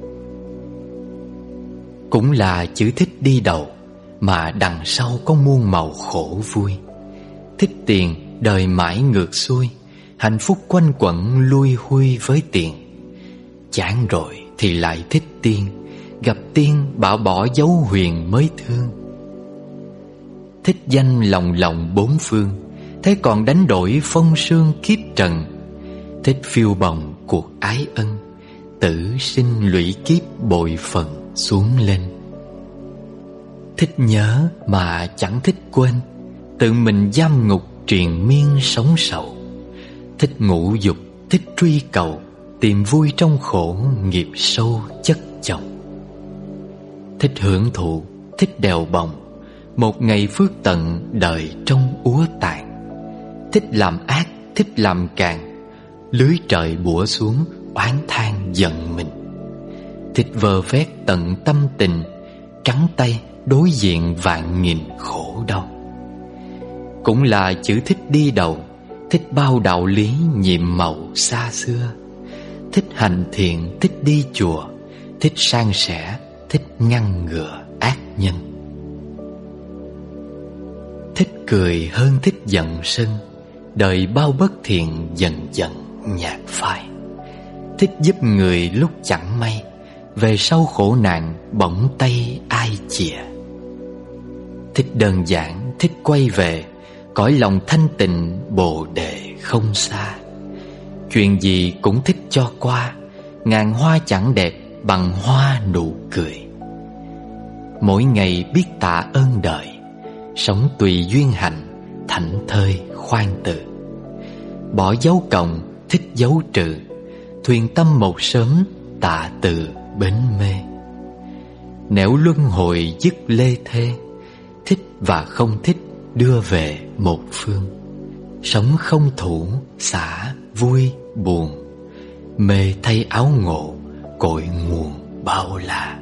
Cũng là chữ thích đi đầu, mà đằng sau có muôn màu khổ vui. Thích tiền đời mãi ngược xuôi, hạnh phúc quanh quẩn lui hui với tiền. Chán rồi thì lại thích tiên, gặp tiên bảo bỏ dấu huyền mới thương. Thích danh lòng lòng bốn phương, thế còn đánh đổi phong sương kiếp trần. Thích phiêu bồng cuộc ái ân, tử sinh lũy kiếp bội phần xuống lên. Thích nhớ mà chẳng thích quên, tự mình giam ngục triền miên sống sầu. Thích ngũ dục, thích truy cầu, tìm vui trong khổ nghiệp sâu chất chồng. Thích hưởng thụ, thích đèo bồng, một ngày phước tận đời trong úa tàn. Thích làm ác, thích làm càng, lưới trời bủa xuống oán than giận mình. Thích vơ vét tận tâm tình, trắng tay đối diện vạn nghìn khổ đau. Cũng là chữ thích đi đầu, thích bao đạo lý nhiệm màu xa xưa. Thích hành thiện, thích đi chùa, thích san sẻ, thích ngăn ngừa ác nhân. Thích cười hơn thích giận sân, đời bao bất thiện dần dần nhạt phai. Thích giúp người lúc chẳng may, về sau khổ nạn bỗng tay ai chìa. Thích đơn giản, thích quay về, cõi lòng thanh tịnh bồ đề không xa. Chuyện gì cũng thích cho qua, ngàn hoa chẳng đẹp bằng hoa nụ cười. Mỗi ngày biết tạ ơn đời, sống tùy duyên hạnh, thảnh thơi khoan từ. Bỏ dấu cộng, thích dấu trừ, thuyền tâm một sớm tạ từ bến mê. Nẻo luân hồi dứt lê thê, thích và không thích đưa về một phương. Sống không thủ, xả vui buồn, mê thay áo ngộ, cội nguồn bao la.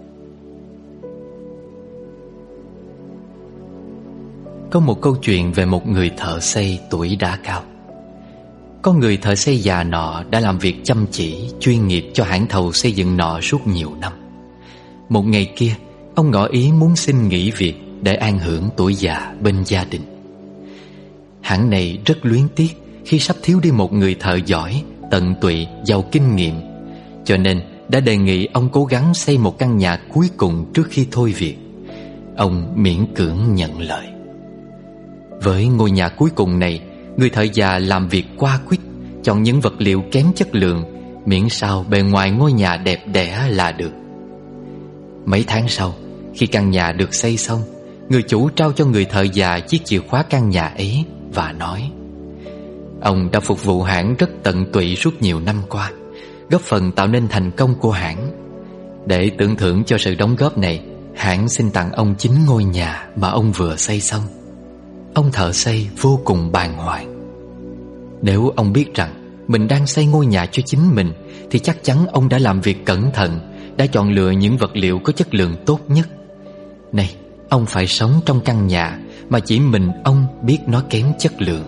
Có một câu chuyện về một người thợ xây tuổi đã cao. Có người thợ xây già nọ đã làm việc chăm chỉ, chuyên nghiệp cho hãng thầu xây dựng nọ suốt nhiều năm. Một ngày kia, ông ngỏ ý muốn xin nghỉ việc để an hưởng tuổi già bên gia đình. Hãng này rất luyến tiếc khi sắp thiếu đi một người thợ giỏi, tận tụy, giàu kinh nghiệm, cho nên đã đề nghị ông cố gắng xây một căn nhà cuối cùng trước khi thôi việc. Ông miễn cưỡng nhận lời. Với ngôi nhà cuối cùng này, người thợ già làm việc qua quyết, chọn những vật liệu kém chất lượng, miễn sao bề ngoài ngôi nhà đẹp đẽ là được. Mấy tháng sau, khi căn nhà được xây xong, người chủ trao cho người thợ già chiếc chìa khóa căn nhà ấy và nói: ông đã phục vụ hãng rất tận tụy suốt nhiều năm qua, góp phần tạo nên thành công của hãng. Để tưởng thưởng cho sự đóng góp này, hãng xin tặng ông chính ngôi nhà mà ông vừa xây xong. Ông thợ xây vô cùng bàng hoàng. Nếu ông biết rằng mình đang xây ngôi nhà cho chính mình, thì chắc chắn ông đã làm việc cẩn thận, đã chọn lựa những vật liệu có chất lượng tốt nhất. Này, ông phải sống trong căn nhà mà chỉ mình ông biết nó kém chất lượng.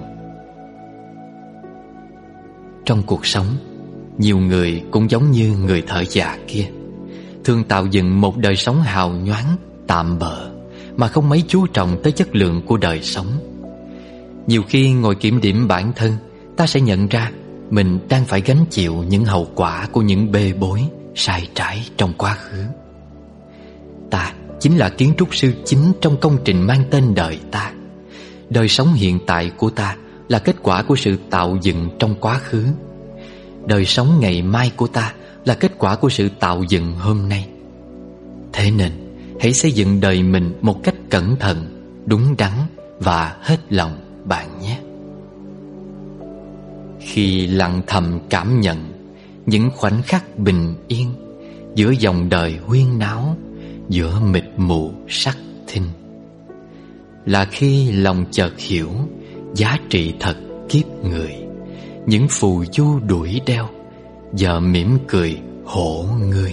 Trong cuộc sống, nhiều người cũng giống như người thợ già kia, thường tạo dựng một đời sống hào nhoáng, tạm bợ, mà không mấy chú trọng tới chất lượng của đời sống. Nhiều khi ngồi kiểm điểm bản thân, ta sẽ nhận ra mình đang phải gánh chịu những hậu quả của những bê bối, sai trái trong quá khứ. Ta chính là kiến trúc sư chính trong công trình mang tên đời ta. Đời sống hiện tại của ta là kết quả của sự tạo dựng trong quá khứ. Đời sống ngày mai của ta là kết quả của sự tạo dựng hôm nay. Thế nên hãy xây dựng đời mình một cách cẩn thận, đúng đắn và hết lòng bạn nhé. Khi lặng thầm cảm nhận, những khoảnh khắc bình yên, giữa dòng đời huyên náo, giữa mịt mù sắc thinh. Là khi lòng chợt hiểu giá trị thật kiếp người, những phù du đuổi đeo, giờ mỉm cười hổ ngươi.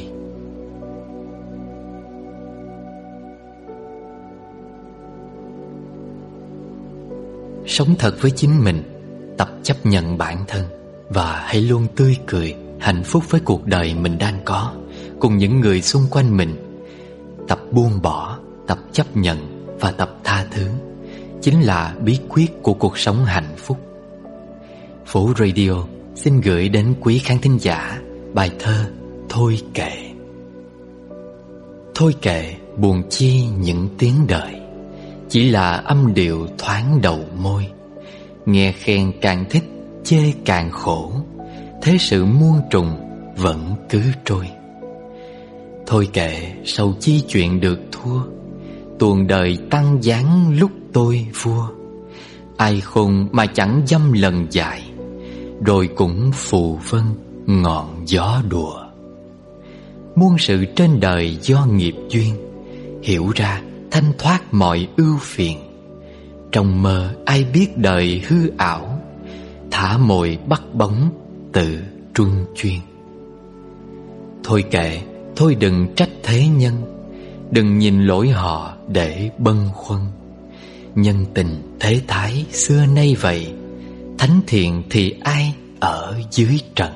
Sống thật với chính mình, tập chấp nhận bản thân, và hãy luôn tươi cười, hạnh phúc với cuộc đời mình đang có, cùng những người xung quanh mình. Tập buông bỏ, tập chấp nhận và tập tha thứ chính là bí quyết của cuộc sống hạnh phúc. Phổ Radio xin gửi đến quý khán thính giả bài thơ Thôi Kệ. Thôi kệ buồn chi những tiếng đời, chỉ là âm điệu thoáng đầu môi. Nghe khen càng thích, chê càng khổ, thế sự muôn trùng vẫn cứ trôi. Thôi kệ sầu chi chuyện được thua, tuồng đời tăng giáng lúc tôi vua. Ai khôn mà chẳng dăm lần dại, rồi cũng phù vân ngọn gió đùa. Muôn sự trên đời do nghiệp duyên, hiểu ra thanh thoát mọi ưu phiền. Trong mơ ai biết đời hư ảo, thả mồi bắt bóng tự truân chuyên. Thôi kệ, thôi đừng trách thế nhân, đừng nhìn lỗi họ để bâng khuâng. Nhân tình thế thái xưa nay vậy, thánh thiện thì ai ở dưới trần.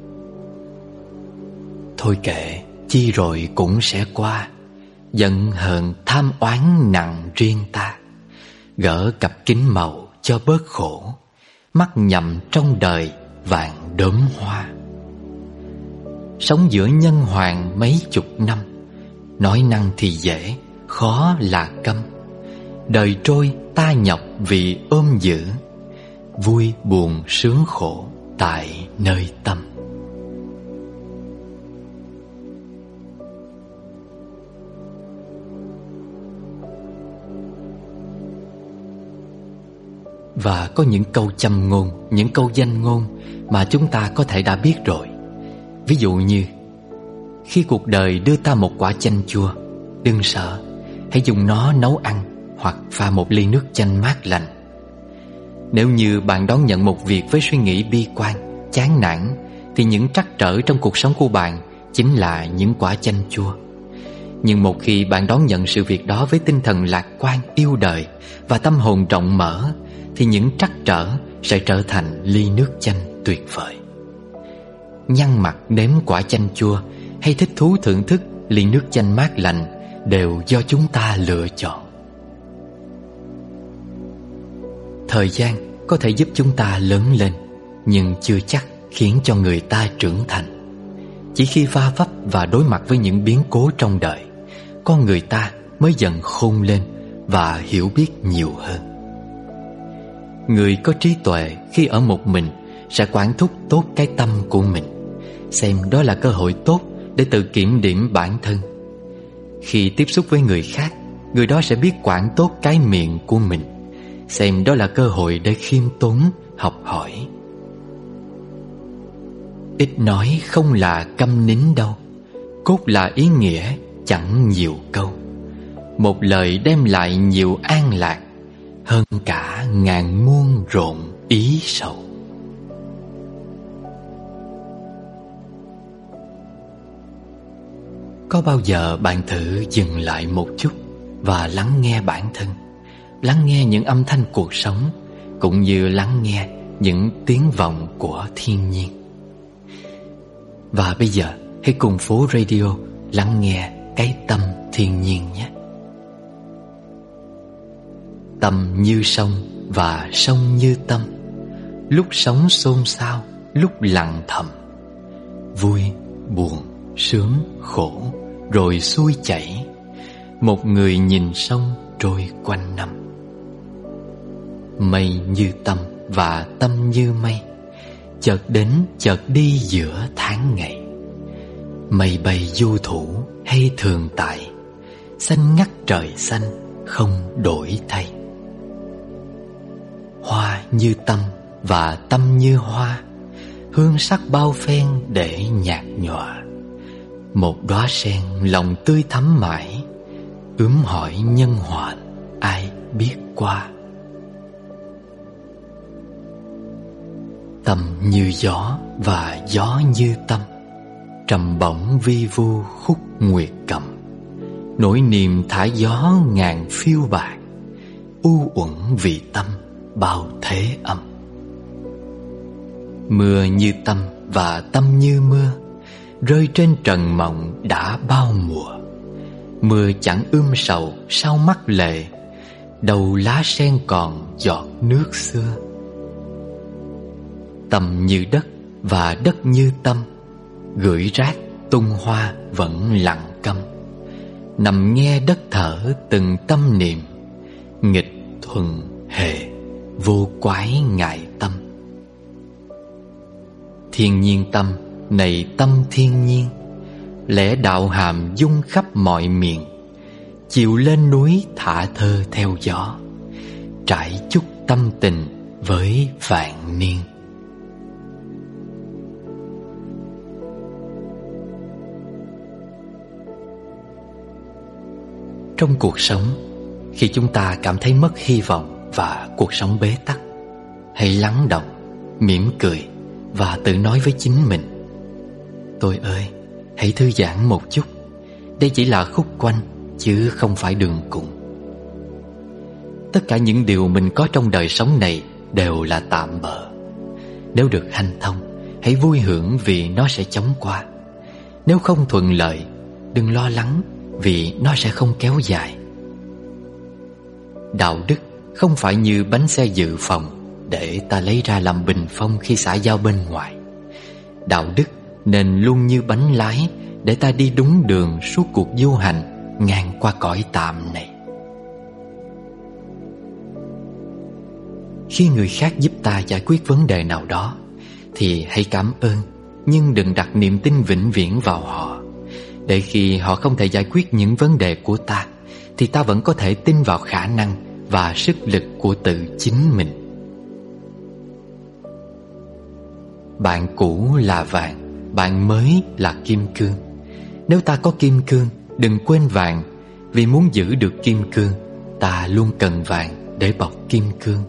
Thôi kệ, chi rồi cũng sẽ qua, giận hờn tham oán nặng riêng ta. Gỡ cặp kính màu cho bớt khổ, mắt nhầm trong đời vàng đốm hoa. Sống giữa nhân hoàng mấy chục năm, nói năng thì dễ, khó là câm. Đời trôi ta nhọc vì ôm giữ, vui buồn sướng khổ tại nơi tâm. Và có những câu châm ngôn, những câu danh ngôn mà chúng ta có thể đã biết rồi. Ví dụ như: khi cuộc đời đưa ta một quả chanh chua, đừng sợ, hãy dùng nó nấu ăn hoặc pha một ly nước chanh mát lành. Nếu như bạn đón nhận một việc với suy nghĩ bi quan, chán nản, thì những trắc trở trong cuộc sống của bạn chính là những quả chanh chua. Nhưng một khi bạn đón nhận sự việc đó với tinh thần lạc quan, yêu đời và tâm hồn rộng mở, thì những trắc trở sẽ trở thành ly nước chanh tuyệt vời. Nhăn mặt nếm quả chanh chua hay thích thú thưởng thức ly nước chanh mát lành đều do chúng ta lựa chọn. Thời gian có thể giúp chúng ta lớn lên, nhưng chưa chắc khiến cho người ta trưởng thành. Chỉ khi va vấp và đối mặt với những biến cố trong đời, con người ta mới dần khôn lên và hiểu biết nhiều hơn. Người có trí tuệ khi ở một mình sẽ quản thúc tốt cái tâm của mình, xem đó là cơ hội tốt để tự kiểm điểm bản thân. Khi tiếp xúc với người khác, người đó sẽ biết quản tốt cái miệng của mình, xem đó là cơ hội để khiêm tốn, học hỏi. Ít nói không là câm nín đâu, cốt là ý nghĩa chẳng nhiều câu. Một lời đem lại nhiều an lạc, hơn cả ngàn muôn rộn ý sầu. Có bao giờ bạn thử dừng lại một chút và lắng nghe bản thân, lắng nghe những âm thanh cuộc sống, cũng như lắng nghe những tiếng vọng của thiên nhiên? Và bây giờ hãy cùng Phố Radio lắng nghe cái tâm thiên nhiên nhé. Tâm như sông và sông như tâm, lúc sống xôn xao, lúc lặng thầm. Vui, buồn, sướng, khổ, rồi xuôi chảy. Một người nhìn sông trôi quanh năm. Mây như tâm và tâm như mây, chợt đến chợt đi giữa tháng ngày. Mây bay du thủ hay thường tại, xanh ngắt trời xanh không đổi thay. Hoa như tâm và tâm như hoa, hương sắc bao phen để nhạt nhòa. Một đóa sen lòng tươi thắm mãi, ướm hỏi nhân họa ai biết qua. Tâm như gió và gió như tâm, trầm bổng vi vu khúc nguyệt cầm. Nỗi niềm thả gió ngàn phiêu bạc, u uẩn vì tâm bao thế âm. Mưa như tâm và tâm như mưa, rơi trên trần mộng đã bao mùa. Mưa chẳng ươm sầu sao mắt lệ, đầu lá sen còn giọt nước xưa. Tâm như đất và đất như tâm, gửi rác tung hoa vẫn lặng câm. Nằm nghe đất thở từng tâm niệm, nghịch thuần hề vô quái ngại tâm. Thiên nhiên tâm này tâm thiên nhiên, lẽ đạo hàm dung khắp mọi miền. Chiều lên núi thả thơ theo gió, trải chút tâm tình với vạn niên. Trong cuộc sống, khi chúng ta cảm thấy mất hy vọng và cuộc sống bế tắc, hãy lắng động, mỉm cười và tự nói với chính mình: tôi ơi, hãy thư giãn một chút. Đây chỉ là khúc quanh, chứ không phải đường cùng. Tất cả những điều mình có trong đời sống này đều là tạm bợ. Nếu được hanh thông, hãy vui hưởng vì nó sẽ chóng qua. Nếu không thuận lợi, đừng lo lắng vì nó sẽ không kéo dài. Đạo đức không phải như bánh xe dự phòng để ta lấy ra làm bình phong khi xã giao bên ngoài. Đạo đức nên luôn như bánh lái để ta đi đúng đường suốt cuộc du hành ngang qua cõi tạm này. Khi người khác giúp ta giải quyết vấn đề nào đó thì hãy cảm ơn, nhưng đừng đặt niềm tin vĩnh viễn vào họ. Để khi họ không thể giải quyết những vấn đề của ta thì ta vẫn có thể tin vào khả năng và sức lực của tự chính mình. Bạn cũ là vàng, bạn mới là kim cương. Nếu ta có kim cương, đừng quên vàng. Vì muốn giữ được kim cương, ta luôn cần vàng để bọc kim cương.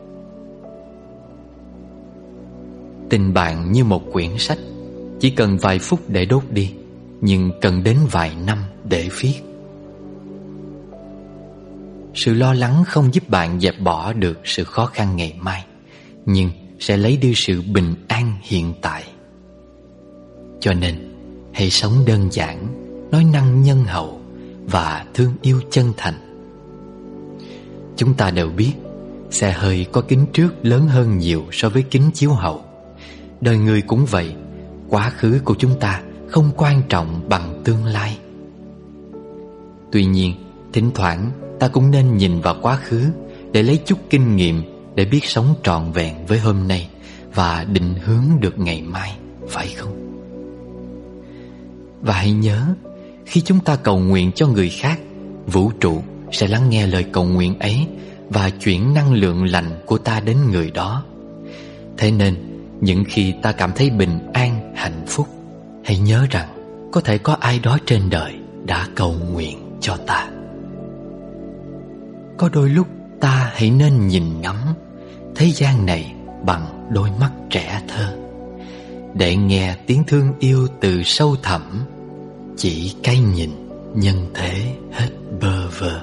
Tình bạn như một quyển sách, chỉ cần vài phút để đốt đi, nhưng cần đến vài năm để viết. Sự lo lắng không giúp bạn dẹp bỏ được sự khó khăn ngày mai, nhưng sẽ lấy đi sự bình an hiện tại. Cho nên, hãy sống đơn giản, nói năng nhân hậu và thương yêu chân thành. Chúng ta đều biết, xe hơi có kính trước lớn hơn nhiều so với kính chiếu hậu. Đời người cũng vậy, quá khứ của chúng ta không quan trọng bằng tương lai. Tuy nhiên, thỉnh thoảng ta cũng nên nhìn vào quá khứ để lấy chút kinh nghiệm, để biết sống trọn vẹn với hôm nay và định hướng được ngày mai, phải không? Và hãy nhớ, khi chúng ta cầu nguyện cho người khác, vũ trụ sẽ lắng nghe lời cầu nguyện ấy và chuyển năng lượng lành của ta đến người đó. Thế nên, những khi ta cảm thấy bình an, hạnh phúc, hãy nhớ rằng có thể có ai đó trên đời đã cầu nguyện cho ta. Có đôi lúc ta hãy nên nhìn ngắm thế gian này bằng đôi mắt trẻ thơ, để nghe tiếng thương yêu từ sâu thẳm, chỉ cái nhìn nhân thế hết bơ vơ.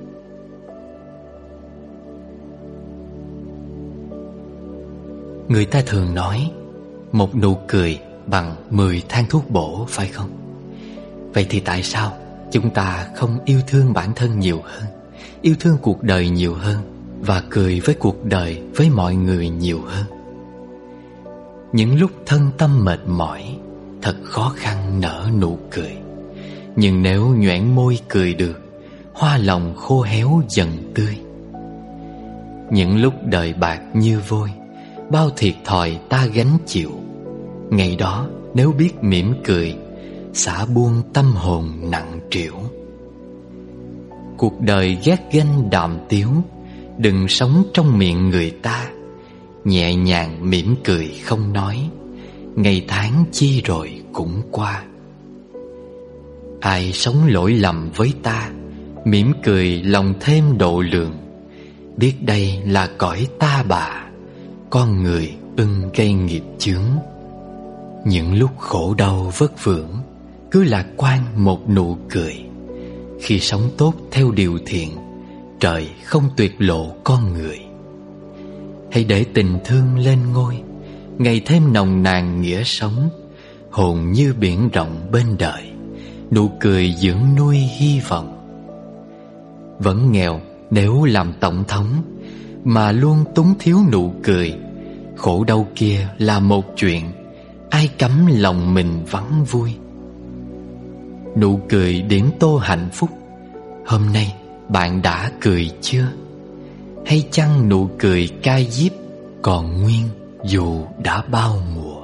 Người ta thường nói một nụ cười bằng mười thang thuốc bổ, phải không? Vậy thì tại sao chúng ta không yêu thương bản thân nhiều hơn, yêu thương cuộc đời nhiều hơn và cười với cuộc đời, với mọi người nhiều hơn? Những lúc thân tâm mệt mỏi, thật khó khăn nở nụ cười. Nhưng nếu nhoẻn môi cười được, hoa lòng khô héo dần tươi. Những lúc đời bạc như vôi, bao thiệt thòi ta gánh chịu. Ngày đó nếu biết mỉm cười, xả buông tâm hồn nặng trĩu. Cuộc đời ghét ganh đàm tiếu, đừng sống trong miệng người ta. Nhẹ nhàng mỉm cười không nói, ngày tháng chi rồi cũng qua. Ai sống lỗi lầm với ta, mỉm cười lòng thêm độ lượng. Biết đây là cõi ta bà, con người ưng gây nghiệp chướng. Những lúc khổ đau vất vưởng, cứ lạc quan một nụ cười. Khi sống tốt theo điều thiện, trời không tuyệt lộ con người. Hãy để tình thương lên ngôi, ngày thêm nồng nàn nghĩa sống. Hồn như biển rộng bên đời, nụ cười dưỡng nuôi hy vọng. Vẫn nghèo nếu làm tổng thống, mà luôn túng thiếu nụ cười. Khổ đau kia là một chuyện, ai cấm lòng mình vắng vui. Nụ cười điểm tô hạnh phúc, hôm nay bạn đã cười chưa? Hay chăng nụ cười cay diếp còn nguyên dù đã bao mùa?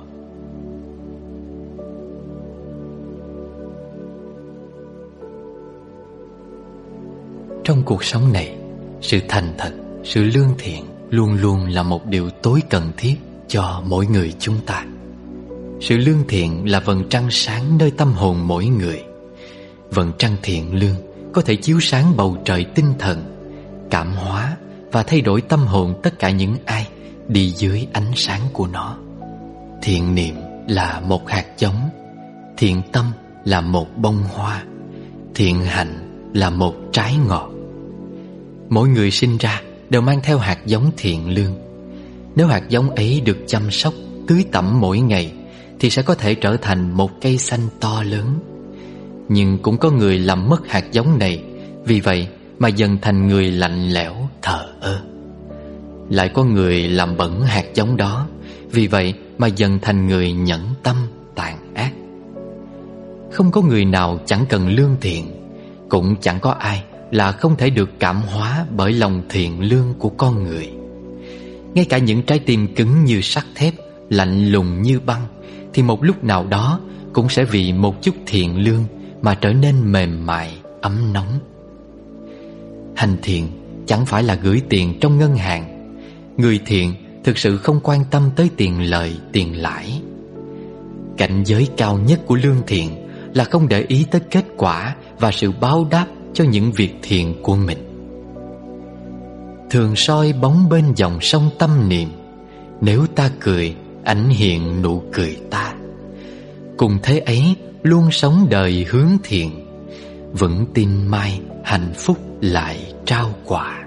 Trong cuộc sống này, sự thành thật, sự lương thiện luôn luôn là một điều tối cần thiết cho mỗi người chúng ta. Sự lương thiện là vầng trăng sáng nơi tâm hồn mỗi người. Vầng trăng thiện lương có thể chiếu sáng bầu trời tinh thần, cảm hóa và thay đổi tâm hồn tất cả những ai đi dưới ánh sáng của nó. Thiện niệm là một hạt giống, thiện tâm là một bông hoa, thiện hạnh là một trái ngọt. Mỗi người sinh ra đều mang theo hạt giống thiện lương. Nếu hạt giống ấy được chăm sóc, tưới tẩm mỗi ngày, thì sẽ có thể trở thành một cây xanh to lớn. Nhưng cũng có người làm mất hạt giống này, vì vậy mà dần thành người lạnh lẽo, thờ ơ. Lại có người làm bẩn hạt giống đó, vì vậy mà dần thành người nhẫn tâm, tàn ác. Không có người nào chẳng cần lương thiện, cũng chẳng có ai là không thể được cảm hóa bởi lòng thiện lương của con người. Ngay cả những trái tim cứng như sắt thép, lạnh lùng như băng, thì một lúc nào đó cũng sẽ vì một chút thiện lương mà trở nên mềm mại, ấm nóng. Hành thiện chẳng phải là gửi tiền trong ngân hàng. Người thiện thực sự không quan tâm tới tiền lời, tiền lãi. Cảnh giới cao nhất của lương thiện là không để ý tới kết quả và sự báo đáp cho những việc thiện của mình. Thường soi bóng bên dòng sông tâm niệm, nếu ta cười, ảnh hiện nụ cười ta. Cùng thế ấy luôn sống đời hướng thiện, vững tin mai hạnh phúc lại trao quà.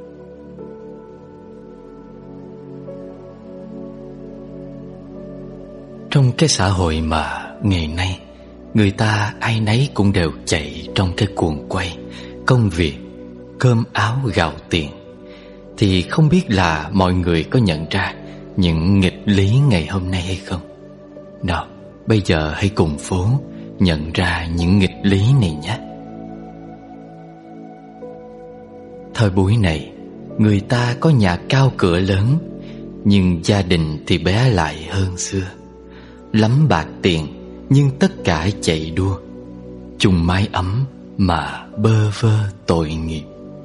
Trong cái xã hội mà ngày nay người ta ai nấy cũng đều chạy trong cái cuồng quay công việc, cơm áo gạo tiền, thì không biết là mọi người có nhận ra những nghịch lý ngày hôm nay hay không? Nào, bây giờ hãy cùng phố nhận ra những nghịch lý này nhé. Thời buổi này, người ta có nhà cao cửa lớn, nhưng gia đình thì bé lại hơn xưa. Lắm bạc tiền, nhưng tất cả chạy đua, chung mái ấm mà bơ vơ tội nghiệp.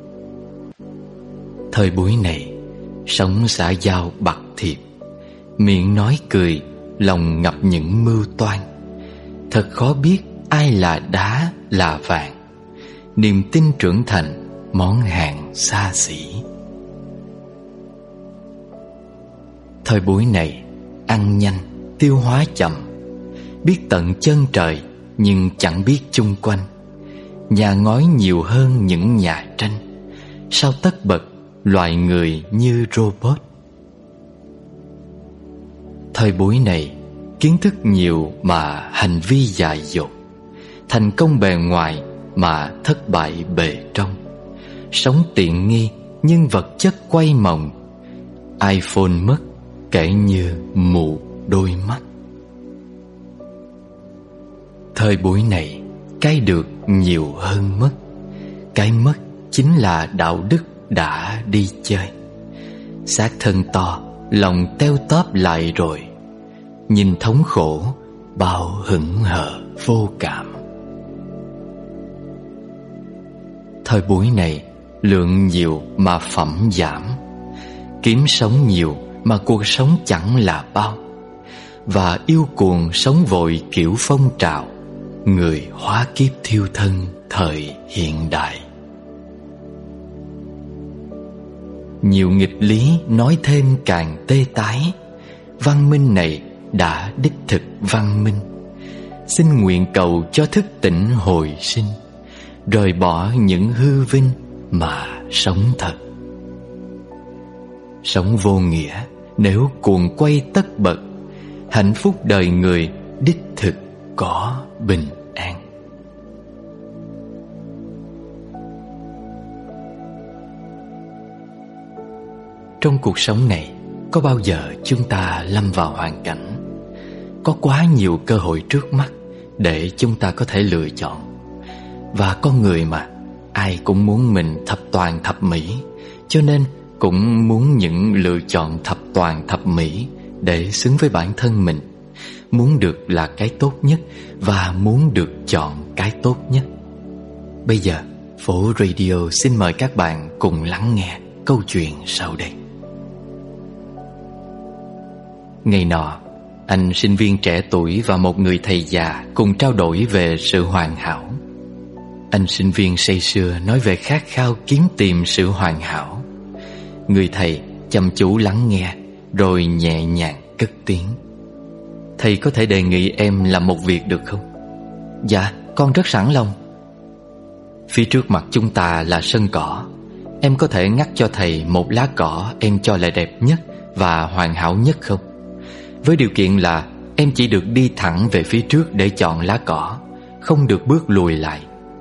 Thời buổi này, sống xã giao bạc thiệp, miệng nói cười, lòng ngập những mưu toan. Thật khó biết ai là đá là vàng, niềm tin trưởng thành món hàng xa xỉ. Thời buổi này, ăn nhanh, tiêu hóa chậm, biết tận chân trời nhưng chẳng biết chung quanh. Nhà ngói nhiều hơn những nhà tranh, sao tất bật loài người như robot. Thời buổi này, kiến thức nhiều mà hành vi dại dột, thành công bề ngoài mà thất bại bề trong. Sống tiện nghi nhưng vật chất quay mộng, iPhone mất kể như mù đôi mắt. Thời buổi này, cái được nhiều hơn mất, cái mất chính là đạo đức đã đi chơi. Xác thân to, lòng teo tóp lại rồi, nhìn thống khổ, bao hững hờ vô cảm. Thời buổi này, lượng nhiều mà phẩm giảm, kiếm sống nhiều mà cuộc sống chẳng là bao. và yêu cuồng sống vội kiểu phong trào, người hóa kiếp thiêu thân thời hiện đại. Nhiều nghịch lý nói thêm càng tê tái. Văn minh này đã đích thực văn minh. Xin nguyện cầu cho thức tỉnh hồi sinh, rời bỏ những hư vinh mà sống thật. Sống vô nghĩa nếu cuồng quay tất bật, hạnh phúc đời người đích thực có bình an. Trong cuộc sống này, có bao giờ chúng ta lâm vào hoàn cảnh có quá nhiều cơ hội trước mắt để chúng ta có thể lựa chọn. Và con người mà, ai cũng muốn mình thập toàn thập mỹ, cho nên cũng muốn những lựa chọn thập toàn thập mỹ để xứng với bản thân mình. Muốn được là cái tốt nhất và muốn được chọn cái tốt nhất. Bây giờ, Phổ Radio xin mời các bạn cùng lắng nghe câu chuyện sau đây. Ngày nọ, anh sinh viên trẻ tuổi và một người thầy già cùng trao đổi về sự hoàn hảo. Anh sinh viên say sưa nói về khát khao kiếm tìm sự hoàn hảo. Người thầy chăm chú lắng nghe rồi nhẹ nhàng cất tiếng: "Thầy có thể đề nghị em làm một việc được không?" "Dạ, con rất sẵn lòng." "Phía trước mặt chúng ta là sân cỏ. Em có thể ngắt cho thầy một lá cỏ em cho là đẹp nhất và hoàn hảo nhất không? Với điều kiện là em chỉ được đi thẳng về phía trước để chọn lá cỏ, không được bước lùi lại."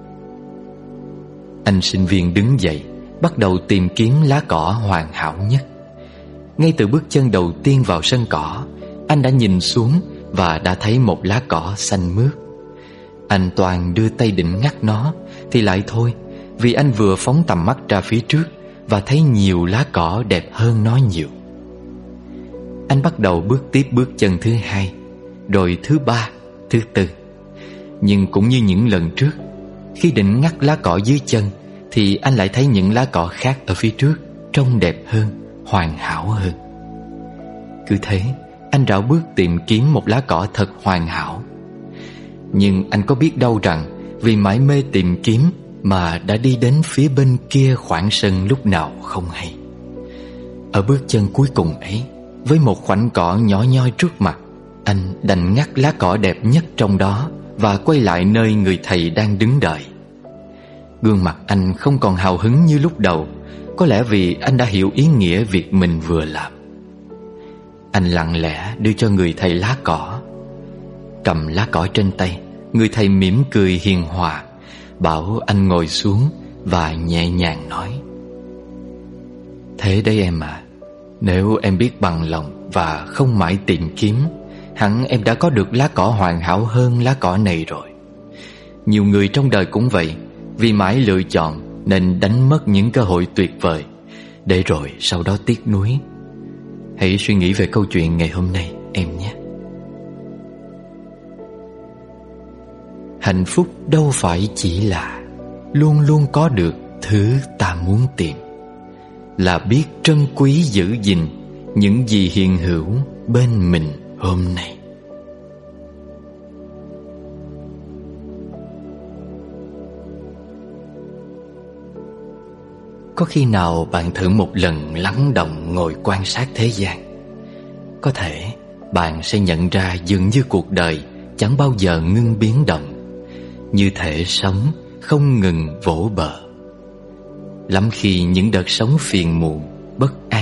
Anh sinh viên đứng dậy, bắt đầu tìm kiếm lá cỏ hoàn hảo nhất. Ngay từ bước chân đầu tiên vào sân cỏ, anh đã nhìn xuống và đã thấy một lá cỏ xanh mướt. Anh toàn đưa tay định ngắt nó thì lại thôi, vì anh vừa phóng tầm mắt ra phía trước và thấy nhiều lá cỏ đẹp hơn nó nhiều. Anh bắt đầu bước tiếp bước chân thứ hai, rồi thứ ba, thứ tư. Nhưng cũng như những lần trước, khi định ngắt lá cỏ dưới chân thì anh lại thấy những lá cỏ khác ở phía trước trông đẹp hơn, hoàn hảo hơn. Cứ thế, anh rảo bước tìm kiếm một lá cỏ thật hoàn hảo. Nhưng anh có biết đâu rằng vì mải mê tìm kiếm mà đã đi đến phía bên kia khoảng sân lúc nào không hay. Ở bước chân cuối cùng ấy, với một khoảnh cỏ nhỏ nhoi trước mặt, anh đành ngắt lá cỏ đẹp nhất trong đó và quay lại nơi người thầy đang đứng đợi. Gương mặt anh không còn hào hứng như lúc đầu, có lẽ vì anh đã hiểu ý nghĩa việc mình vừa làm. Anh lặng lẽ đưa cho người thầy lá cỏ. Cầm lá cỏ trên tay, người thầy mỉm cười hiền hòa, bảo anh ngồi xuống và nhẹ nhàng nói: "Thế đấy em à, nếu em biết bằng lòng và không mãi tìm kiếm, hẳn em đã có được lá cỏ hoàn hảo hơn lá cỏ này rồi. Nhiều người trong đời cũng vậy, vì mãi lựa chọn nên đánh mất những cơ hội tuyệt vời, để rồi sau đó tiếc nuối. Hãy suy nghĩ về câu chuyện ngày hôm nay em nhé." Hạnh phúc đâu phải chỉ là luôn luôn có được thứ ta muốn tìm, là biết trân quý giữ gìn những gì hiện hữu bên mình hôm nay. Có khi nào bạn thử một lần lắng động ngồi quan sát thế gian, có thể bạn sẽ nhận ra dường như cuộc đời chẳng bao giờ ngưng biến động, như thể sống không ngừng vỗ bờ. Lắm khi những đợt sóng phiền muộn, bất an